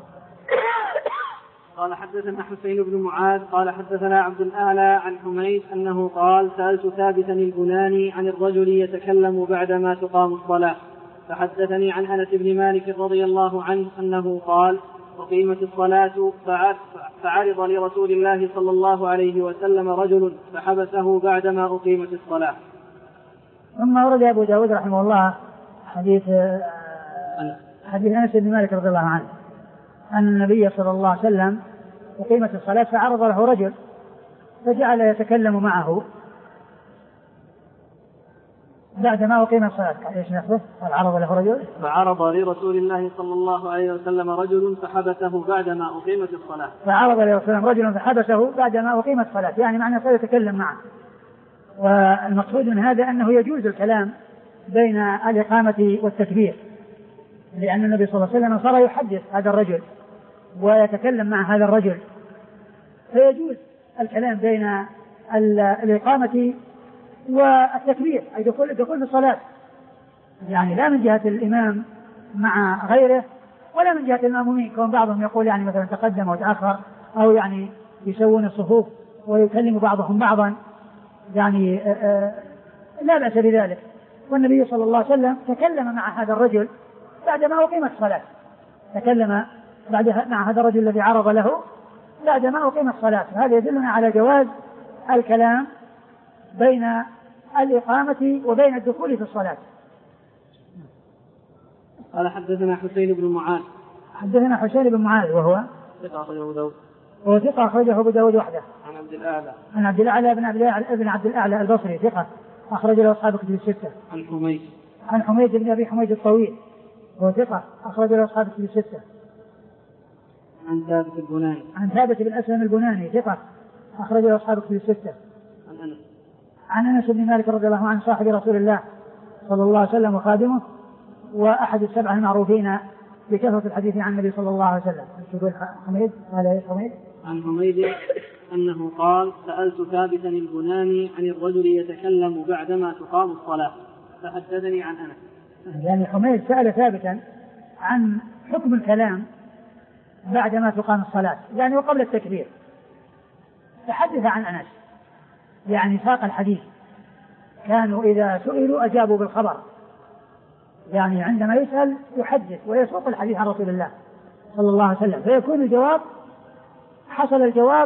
قال حدثنا حسين بن معاذ قال حدثنا عبد الأعلى عن حميد أنه قال سألت ثابتا البناني عن الرجل يتكلم بعدما تقام الصلاة، فحدثني عن أنس بن مالك رضي الله عنه أنه قال أقيمت الصلاة فعرض لرسول الله صلى الله عليه وسلم رجل فحبسه بعدما أقيمت الصلاة. ثم ورد أبو داود رحمه الله حديث حديث أنس بن مالك رضي الله عنه أن النبي صلى الله عليه وسلم أقيمت الصلاة فعرض له رجل فجعل يتكلم معه بعدما أقيم الصلاة. إيش نفسه؟ فعرض له رجل فعرض لرسول الله صلى الله عليه وسلم رجل فحبسه بعدما أقيمت الصلاة. فعرض لرسول الله رجل فحبسه بعدما أقيمت الصلاة، يعني معنى صار يتكلم معه. والمقصود من هذا أنه يجوز الكلام بين الإقامة والتكبير، لأن النبي صلى الله عليه وسلم صار يحدث هذا الرجل ويتكلم مع هذا الرجل، فيجوز الكلام بين الإقامة والتكبير أي دخول دخول في الصلاة، يعني لا من جهة الإمام مع غيره ولا من جهة المأمومين، كون بعضهم يقول يعني مثلا تقدم وتأخر أو يعني يسوون الصفوف ويكلم بعضهم بعضا، يعني لا بأس بذلك. والنبي صلى الله عليه وسلم تكلم مع هذا الرجل بعدما أقيمت الصلاة، تكلم بعد مع هذا الرجل الذي عرض له بعدما أقيمت الصلاة، هذا يدلنا على جواز الكلام بين الإقامة وبين الدخول في الصلاة. قال حدثنا حسين بن معاذ حدثنا حسين بن معاذ وهو ثقة أخرجه أبو داود وهو ثقة أخرجه أبو داود وحده. عن عبد الأعلى عن عبد الأعلى بن عبد الأعلى بن عبد الأعلى البصري ثقة أخرج له أصحاب الكتب الستة. عن حميد عن حميد بن أبي حميد الطويل هو ثقة أخرج له أصحاب الكتب الستة. عن ثابت البناني عن ثابت بن أسلم البناني ثقة أخرج له أصحاب الكتب الستة. عن أنس عن أنس بن مالك رضي الله عنه صاحب رسول الله صلى الله عليه وسلم وخادمه وأحد السبعة المعروفين بكثرة الحديث عن النبي صلى الله عليه وسلم. يقول حميد هذا حميد عن حميد أنه قال سألت ثابتا البناني عن الرجل يتكلم بعدما تقام الصلاة فحدثني عن أنس. يعني حميد سأل ثابتا عن حكم الكلام بعدما تقام الصلاة يعني وقبل التكبير فحدث عن أنس يعني ساق الحديث كانوا إذا سئلوا أجابوا بالخبر يعني عندما يسأل يحدث ويسوق الحديث عن رسول الله صلى الله عليه وسلم فيكون الجواب حصل الجواب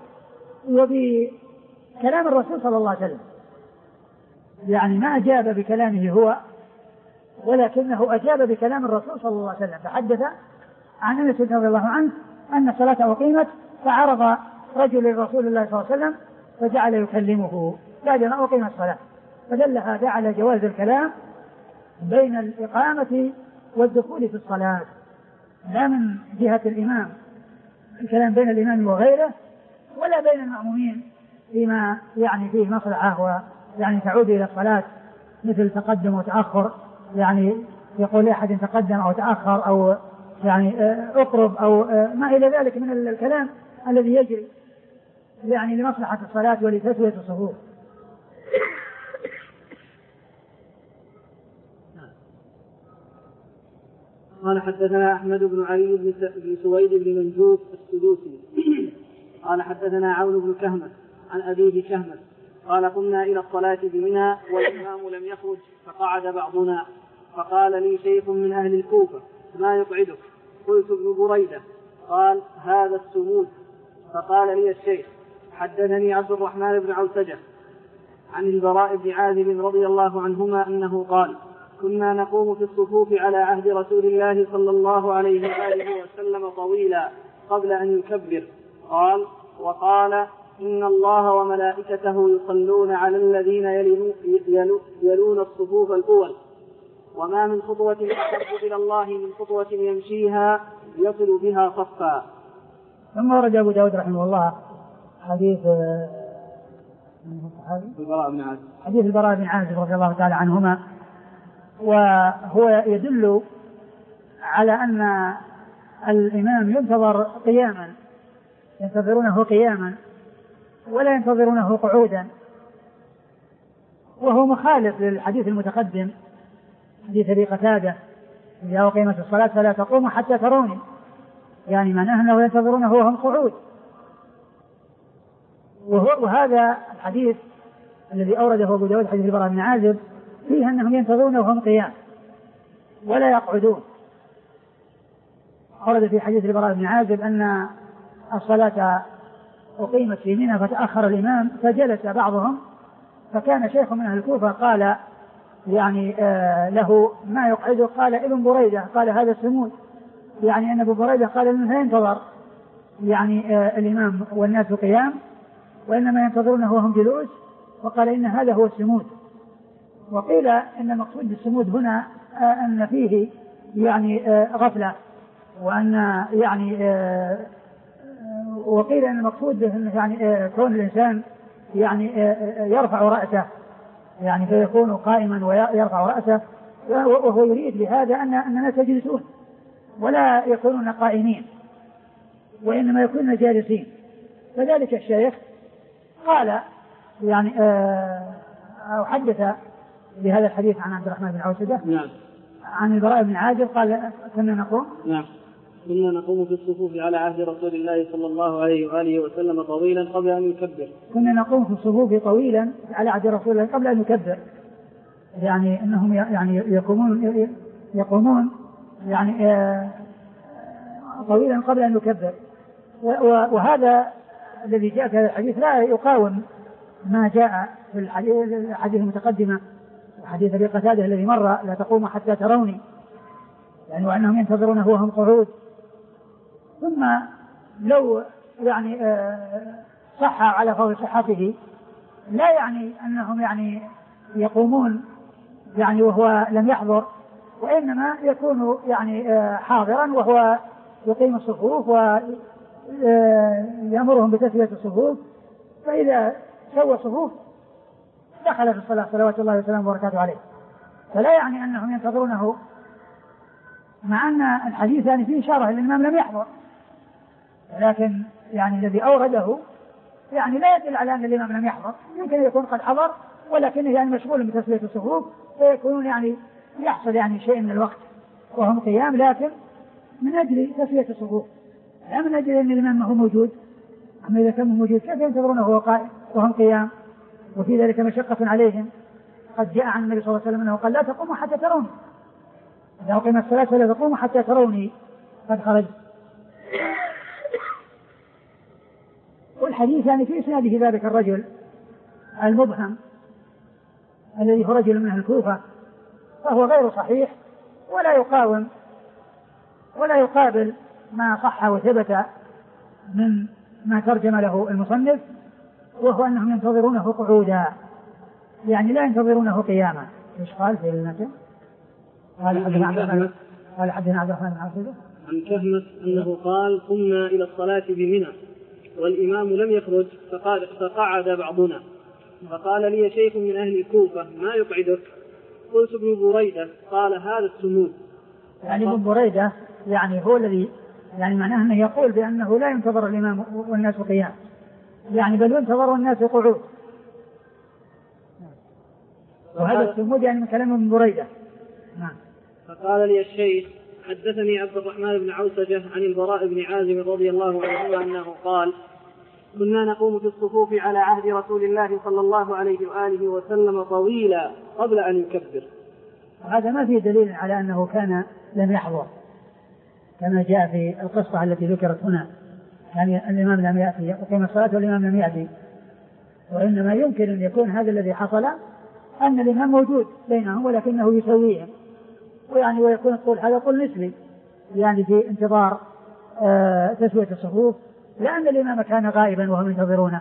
وبكلام الرسول صلى الله عليه وسلم يعني ما أجاب بكلامه هو ولكنه أجاب بكلام الرسول صلى الله عليه وسلم فحدث عن أنس رضي الله عنه أن الصلاة أقيمت فعرض رجل لرسول الله صلى الله عليه وسلم فجعل يكلمه بعدما أقيم الصلاة فدل هذا على جواز الكلام بين الإقامة والدخول في الصلاة لا من جهة الإمام الكلام بين الإمام وغيره ولا بين المأمومين فيما يعني فيه مصلحة ويعني تعود إلى الصلاة مثل تقدم وتأخر يعني يقول لأحد تقدم أو تأخر أو يعني أقرب أو ما إلى ذلك من الكلام الذي يجري يعني لمصلحة الصلاة ولتسوية الصفوف. قال حدثنا أحمد بن علي بن سويد بن منجوب السدوسي قال حدثنا عون بن كهمس عن أبيه كهمس قال قمنا إلى الصلاة بمنى والإمام لم يخرج فقعد بعضنا فقال لي شيخ من أهل الكوفة ما يقعدك؟ قلت ابن بريدة. قال هذا السمود. فقال لي الشيخ حدثني عبد الرحمن بن عوسجة عن البراء بن عازب رضي الله عنهما أنه قال كنا نقوم في الصفوف على عهد رسول الله صلى الله عليه وآله وسلم طويلا قبل أن يكبر. قال وقال إن الله وملائكته يصلون على الذين يلون, يلون الصفوف الأول وما من خطوة أحب إلى الله من خطوة يمشيها يصل بها صفا. ثم ورد أبو داود رحمه الله حديث البراء بن عازب حديث البراء بن عازب رضي الله تعالى عنهما وهو يدل على أن الإمام ينتظر قياما ينتظرونه قياما ولا ينتظرونه قعودا وهو مخالف للحديث المتقدم حديث أبي قتادة إذا أقيمت الصلاة فلا تقوموا حتى تروني يعني معناه أنه ينتظرونه وهم قعود وهذا الحديث الذي أورده أبو داود حديث البراء بن عازب فيه أنهم ينتظرونه وهم قيام ولا يقعدون. أورد في حديث البراء بن عازب أن الصلاة أقيمت في منى فتأخر الإمام فجلس بعضهم فكان شيخ من أهل الكوفة قال يعني آه له ما يقعده؟ قال ابن بريدة. قال هذا السمود يعني أن ابن بريدة قال إنه لا ينتظر يعني آه الإمام والناس قيام وإنما ينتظرونه وهم جلوس وقال إن هذا هو السمود. وقيل إن المقصود بالسمود هنا آه أن فيه يعني آه غفلة وأن يعني آه وقيل أن المقصود به يعني آه كون الإنسان يعني آه يرفع رأسه يعني فيكون قائما ويرفع رأسه وهو يريد بهذا أن الناس يجلسون ولا يكونون قائمين وإنما يكونون جالسين. فذلك الشيخ قال يعني أو حدث بهذا الحديث عن عبد الرحمن بن عوسجة نعم. عن البراء بن عازب قال كنا نقوم نعم كنا نقوم في الصفوف على عهد رسول الله صلى الله عليه وآله وسلم طويلا قبل أن يكبر. كنا نقوم في الصفوف طويلا على عهد رسول الله قبل أن يكبر يعني أنهم يعني يقومون يقومون يعني طويلا قبل أن يكبر. وهذا الذي جاء في هذا الحديث لا يقاوم ما جاء في الحديث المتقدمة وحديث أبي قتادة الذي مر لا تقوم حتى تروني يعني وأنهم ينتظرونه وهم قعود. ثم لو يعني صح على فور صحته لا يعني أنهم يعني يقومون يعني وهو لم يحضر، وإنما يكون يعني حاضرا وهو يقيم الصفوف ويأمرهم بتسوية الصفوف، فإذا سوى صفوف دخل في الصلاة صلوات الله وسلامه وبركاته عليه. فلا يعني أنهم ينتظرونه، مع أن الحديث يعني فيه إشارة الإمام لم يحضر، لكن يعني الذي أورده يعني لا يدل على أن الإمام لم يحضر، يمكن يكون قد حضر ولكنه يعني مشغول بتسوية الصفوف، فيكون يعني يحصل يعني شيء من الوقت وهم قيام، لكن من أجل تسوية الصفوف لا من أجل أن الإمام هو موجود. أما إذا كان موجود كيف ينتظرونه وهو قائم وهم قيام؟ وفي ذلك مشقة عليهم. قد جاء عن النبي صلى الله عليه وسلم أنه قال لا تقوموا حتى تروني، إذا أقيمت الصلاة فلا تقوموا حتى تروني قد خرجت. والحديث يعني في إسناده ذلك الرجل المبهم الذي هو رجل من أهل الكوفة، فهو غير صحيح ولا يقاوم ولا يقابل ما صح وثبت من ما ترجم له المصنف، وهو أنهم ينتظرونه قعودا، يعني لا ينتظرونه قياما. ايش قال في المتن؟ قال حدثنا عبد الرحمن قال حدثنا عبد الرحمن بن عبد عن كهمس انه قال قمنا الى الصلاه بمنى والامام لم يخرج فقعد بعضنا، فقال لي شيخ من اهل الكوفه ما يقعدك؟ قلت ابن بريده، قال هذا السمود. يعني ابن بريده يعني هو الذي يعني معناه انه يقول بانه لا ينتظر الامام والناس قيام، يعني بل ينتظر الناس قعود، وهذا السمود يعني من كلام ابن بريده. نعم. فقال لي الشيخ حدثني عبد الرحمن بن عوسجة عن البراء بن عازب رضي الله عنه أنه قال كنا نقوم في الصفوف على عهد رسول الله صلى الله عليه وآله وسلم طويلا قبل أن يكبر. هذا ما فيه دليل على أنه كان لم يحضر كما جاء في القصة التي ذكرت هنا، يعني الإمام لم يأتي وقيم الصلاة والإمام لم يأتي، وإنما يمكن أن يكون هذا الذي حصل أن الإمام موجود بينهم ولكنه يسويهم، ويعني ويكون الطول هذا طول نسبي يعني في انتظار آه تسوية الصفوف، لأن الإمام كان غائبا وهم ينتظرونه.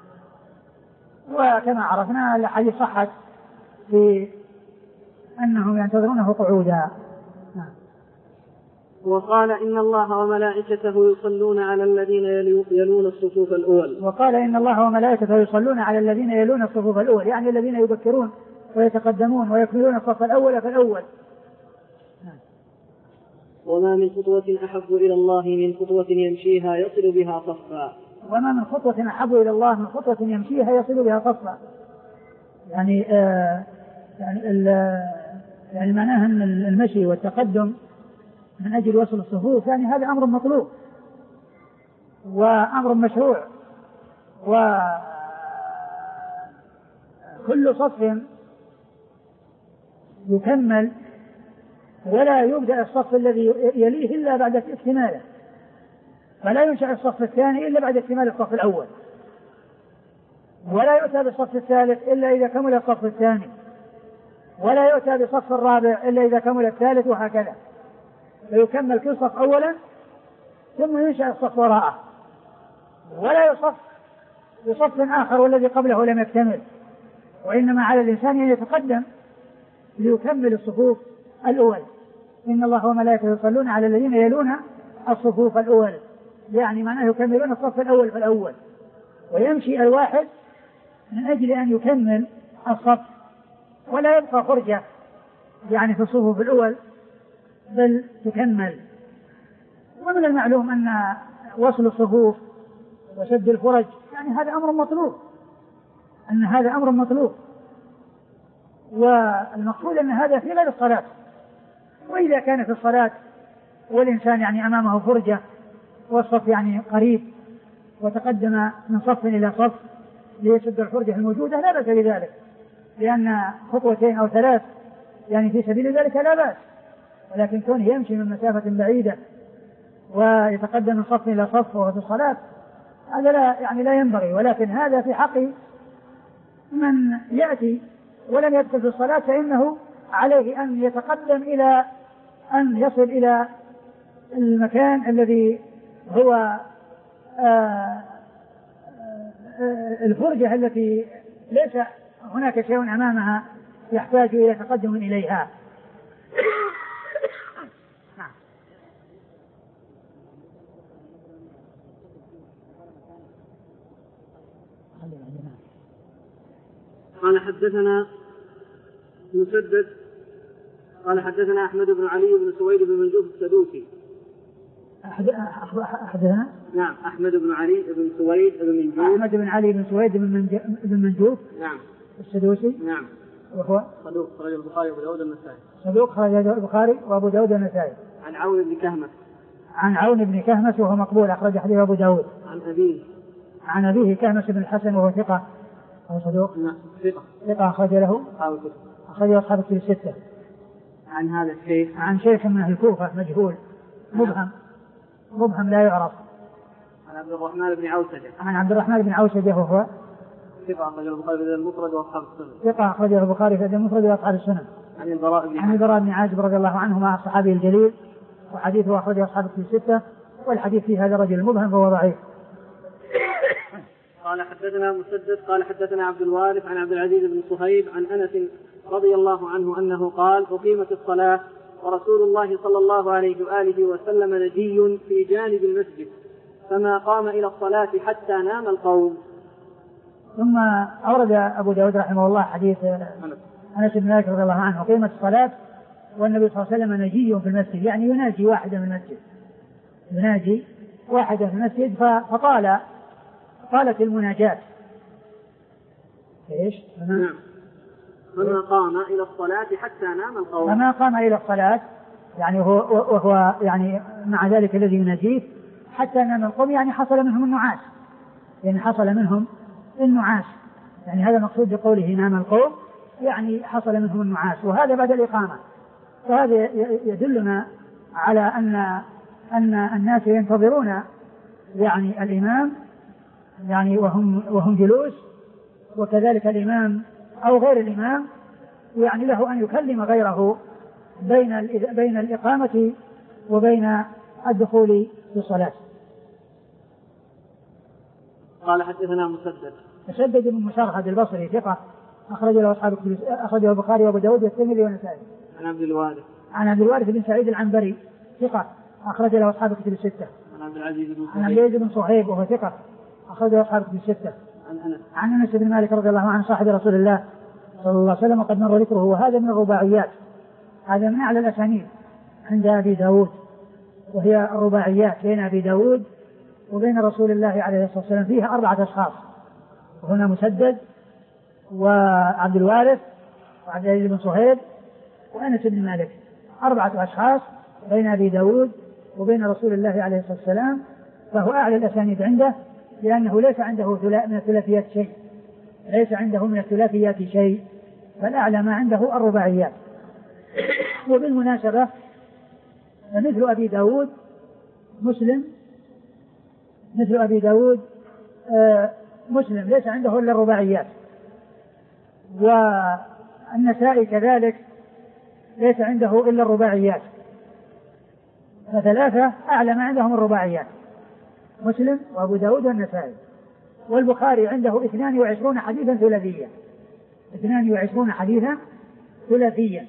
وكما عرفنا الحديث صحت في أنهم ينتظرونه قعودا. وقال إن الله وملائكته يصلون على الذين يلون الصفوف الأول. وقال إن الله وملائكته يصلون على الذين يلون الصفوف الأول، يعني الذين يبكرون ويتقدمون ويكملون الصف الأول فالأول. وما من خطوة أحب إلى الله من خطوة يمشيها يصل بها صفا. وما من خطوة أحب إلى الله من خطوة يمشيها يصل بها صفا، يعني آه يعني, يعني معناها أن المشي والتقدم من أجل وصل الصفوف يعني هذا أمر مطلوب وأمر مشروع، وكل صف يكمل ولا يبدأ الصف الذي يليه إلا بعد اكتماله، فلا ينشأ الصف الثاني إلا بعد اكتمال الصف الأول، ولا يؤتى بالصف الثالث إلا إذا كمل الصف الثاني، ولا يؤتى بالصف الرابع إلا إذا كمل الثالث، وهكذا فيكمل كل صف أولا ثم ينشأ الصف وراءه، ولا يصف بصف آخر والذي قبله لم يكتمل، وإنما على الإنسان أن يتقدم ليكمل الصفوف الأول. إن الله وملائكته يصلون على الذين يلون الصفوف الأول، يعني معناه يكملون الصف الأول فالأول، ويمشي الواحد من أجل أن يكمل الصف ولا يبقى فرجة يعني في الصفوف الأول بل تكمل. ومن المعلوم أن وصل الصفوف وسد الفرج يعني هذا أمر مطلوب، أن هذا أمر مطلوب، والمقصود أن هذا في غير الصلاة. وإذا كان في الصلاة والإنسان يعني أمامه فرجة والصف يعني قريب وتقدم من صف إلى صف ليسد الفرجة الموجودة لا بأس بذلك، لأن خطوتين أو ثلاث يعني في سبيل ذلك لا بأس، ولكن كونه يمشي من مسافة بعيدة ويتقدم من صف إلى صف وهو في الصلاة هذا لا يعني لا ينبغي. ولكن هذا في حق من يأتي ولم يدخل في الصلاة فإنه عليه أن يتقدم إلى أن يصل إلى المكان الذي هو آآ آآ الفرجة التي ليس هناك شيء أمامها يحتاج إلى تقدم إليها. قال حدثنا مسدد قال حدثنا أحمد بن علي بن سويد بن منجوف السدوسي. حدثنا نعم أحمد بن علي بن سويد بن منجوف. أحمد بن علي بن سويد بن منجوف نعم السدوسي. نعم. وهو صدوق خرج البخاري وأبو داود النسائي. صدوق خرج البخاري وأبو داود النسائي. عن عون بن كهمس. عن عون بن كهمس وهو مقبول أخرج حديث أبو داود. عن أبيه. عن أبيه كهمس بن الحسن وهو ثقة. هو صدوق. نعم ثقة. ثقة أخرج له. أخرج أصحاب الكتب الستة. عن هذا الشيخ. عن شيخ من أهل الكوفة مجهول مبهم مبهم لا يعرف. عن عبد الرحمن بن عوسجة. عن عبد الرحمن بن عوسجة وهو ثقة أخرجه البخاري في المفرد وأصحاب السنن. ثقة أخرجه البخاري في المفرد وأصحاب السنن. عن البراء بن عن البراء بن عازب رضي الله عنه مع الصحابي الجليل وحديثه أخرجه أصحاب الكتب الستة والحديث في هذا الرجل المبهم فهو ضعيف. قال حدثنا مسدد قال حدثنا عبد الوارث عن عبد العزيز بن صهيب عن أنس رضي الله عنه أنه قال أقيمت الصلاة ورسول الله صلى الله عليه وآله وسلم نجي في جانب المسجد فما قام إلى الصلاة حتى نام القوم. ثم أورد أبو داود رحمه الله حديث أنس بن مالك رضي الله عنه أقيمت الصلاة والنبي صلى الله عليه وسلم نجي في المسجد يعني يناجي واحدا من المسجد يناجي واحدا في المسجد فقال قالت المناجاة ايش؟ نعم. فما قام إلى الصلاة حتى نام القوم. فما قام إلى الصلاة يعني هو وهو يعني مع ذلك الذي يناجيه حتى نام القوم يعني حصل منهم النعاس يعني حصل منهم النعاس يعني هذا المقصود بقوله نام القوم يعني حصل منهم النعاس وهذا بعد الإقامة. فهذا يدلنا على أن أن الناس ينتظرون يعني الإمام يعني وهم وهم جلوس وكذلك الإمام أو غير الإمام يعني له أن يكلم غيره بين بين الإقامة وبين الدخول في الصلاة. قال حدثنا مسدد مسدد بن مسرهد البصري ثقة أخرج له أصحاب أخرجه البخاري وأبو داود والترمذي والنسائي. عن عبد الوارث عن عبد الوارث بن سعيد العنبري ثقة أخرج له أصحاب الكتب الستة. عن عبد العزيز بن عن عبد العزيز بن صهيب وهو ثقة أخرج له أصحاب الكتب الستة. عن أنس عن أنس بن مالك رضي الله عنه صاحب رسول الله صلى الله عليه وسلم وقد مر ذكره وهذا من الرباعيات هذا من أعلى الأسانيد عند أبي داود وهي الرباعيات بين أبي داود وبين رسول الله عليه الصلاة والسلام فيها أربعة أشخاص وهنا مسدد وعبد الوارث وعبد العزيز بن صهيب وأنس بن مالك أربعة أشخاص بين أبي داود وبين رسول الله عليه الصلاة والسلام فهو أعلى الأسانيد عنده لأنه ليس عنده من الثلاثيات شيء ليس عنده من الثلاثيات شيء فالأعلى ما عنده الرباعيات. وبالمناسبة مثل أبي داود مسلم مثل أبي داود آه مسلم ليس عنده إلا الرباعيات والنسائي كذلك ليس عنده إلا الرباعيات فثلاثة أعلى ما عندهم الرباعيات مسلم وأبو داود والنسائي. والبخاري عنده اثنان وعشرون حديثا ثلاثيا اثنان وعشرون حديثا ثلاثيا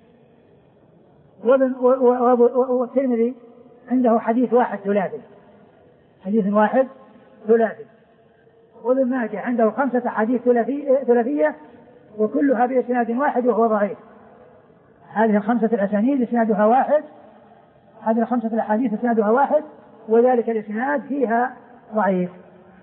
والترمذي عنده حديث واحد ثلاثي حديث واحد ثلاثي وابن ماجه عنده خمسة حديث ثلاثية وكلها بإسناد واحد وهو ضعيف. هذه الخمسة الأسانيد إسنادها واحد هذه الخمسة الأحاديث إسنادها واحد وذلك الإسناد فيها ضعيف.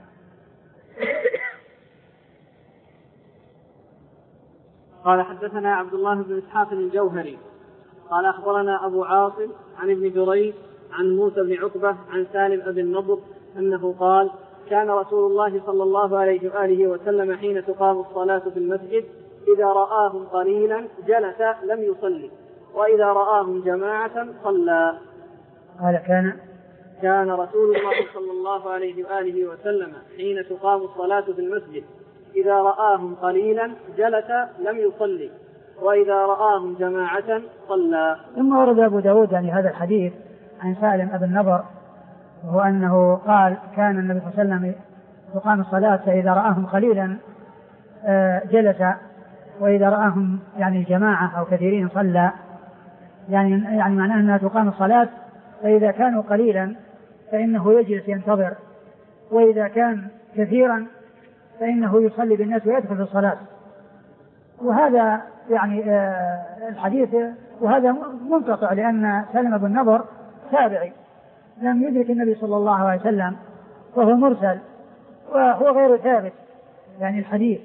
قال حدثنا عبد الله بن إسحاق الجوهري قال أخبرنا أبو عاصم عن ابن جريج عن موسى بن عقبة عن سالم أبي النضر أنه قال كان رسول الله صلى الله عليه وآله وسلم حين تقام الصلاة في المسجد إذا رآهم قليلا جلس لم يصلي وإذا رآهم جماعة صلى. قال كان كان رسول الله صلى الله عليه وآله وسلم حين تقام الصلاة في المسجد إذا رآهم قليلا جلس لم يصلي وإذا رآهم جماعة صلى. ثم ورد أبو داود يعني هذا الحديث عن سالم أبي النضر وهو أنه قال كان النبي صلى الله عليه وسلم تقام الصلاة فإذا رآهم قليلا جلس وإذا رآهم يعني جماعة أو كثيرين صلى، يعني يعني معناه أنها تقام الصلاة. فإذا كانوا قليلا فإنه يجلس ينتظر، وإذا كان كثيرا فإنه يصلي بالناس ويدخل في الصلاة. وهذا يعني آه الحديث وهذا منقطع، لأن سلمة بن نضر تابعي لم يدرك النبي صلى الله عليه وسلم، وهو مرسل وهو غير ثابت يعني الحديث،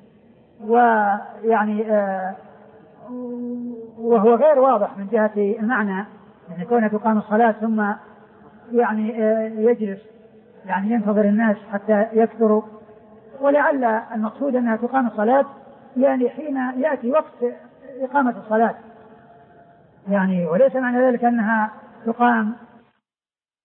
ويعني آه وهو غير واضح من جهة المعنى، يعني كونه تقام الصلاة ثم يعني آه يجلس يعني ينتظر الناس حتى يكثروا. ولعل المقصود أنها تقام الصلاة يعني حين يأتي وقت إقامة الصلاة، يعني وليس معنى ذلك أنها تقام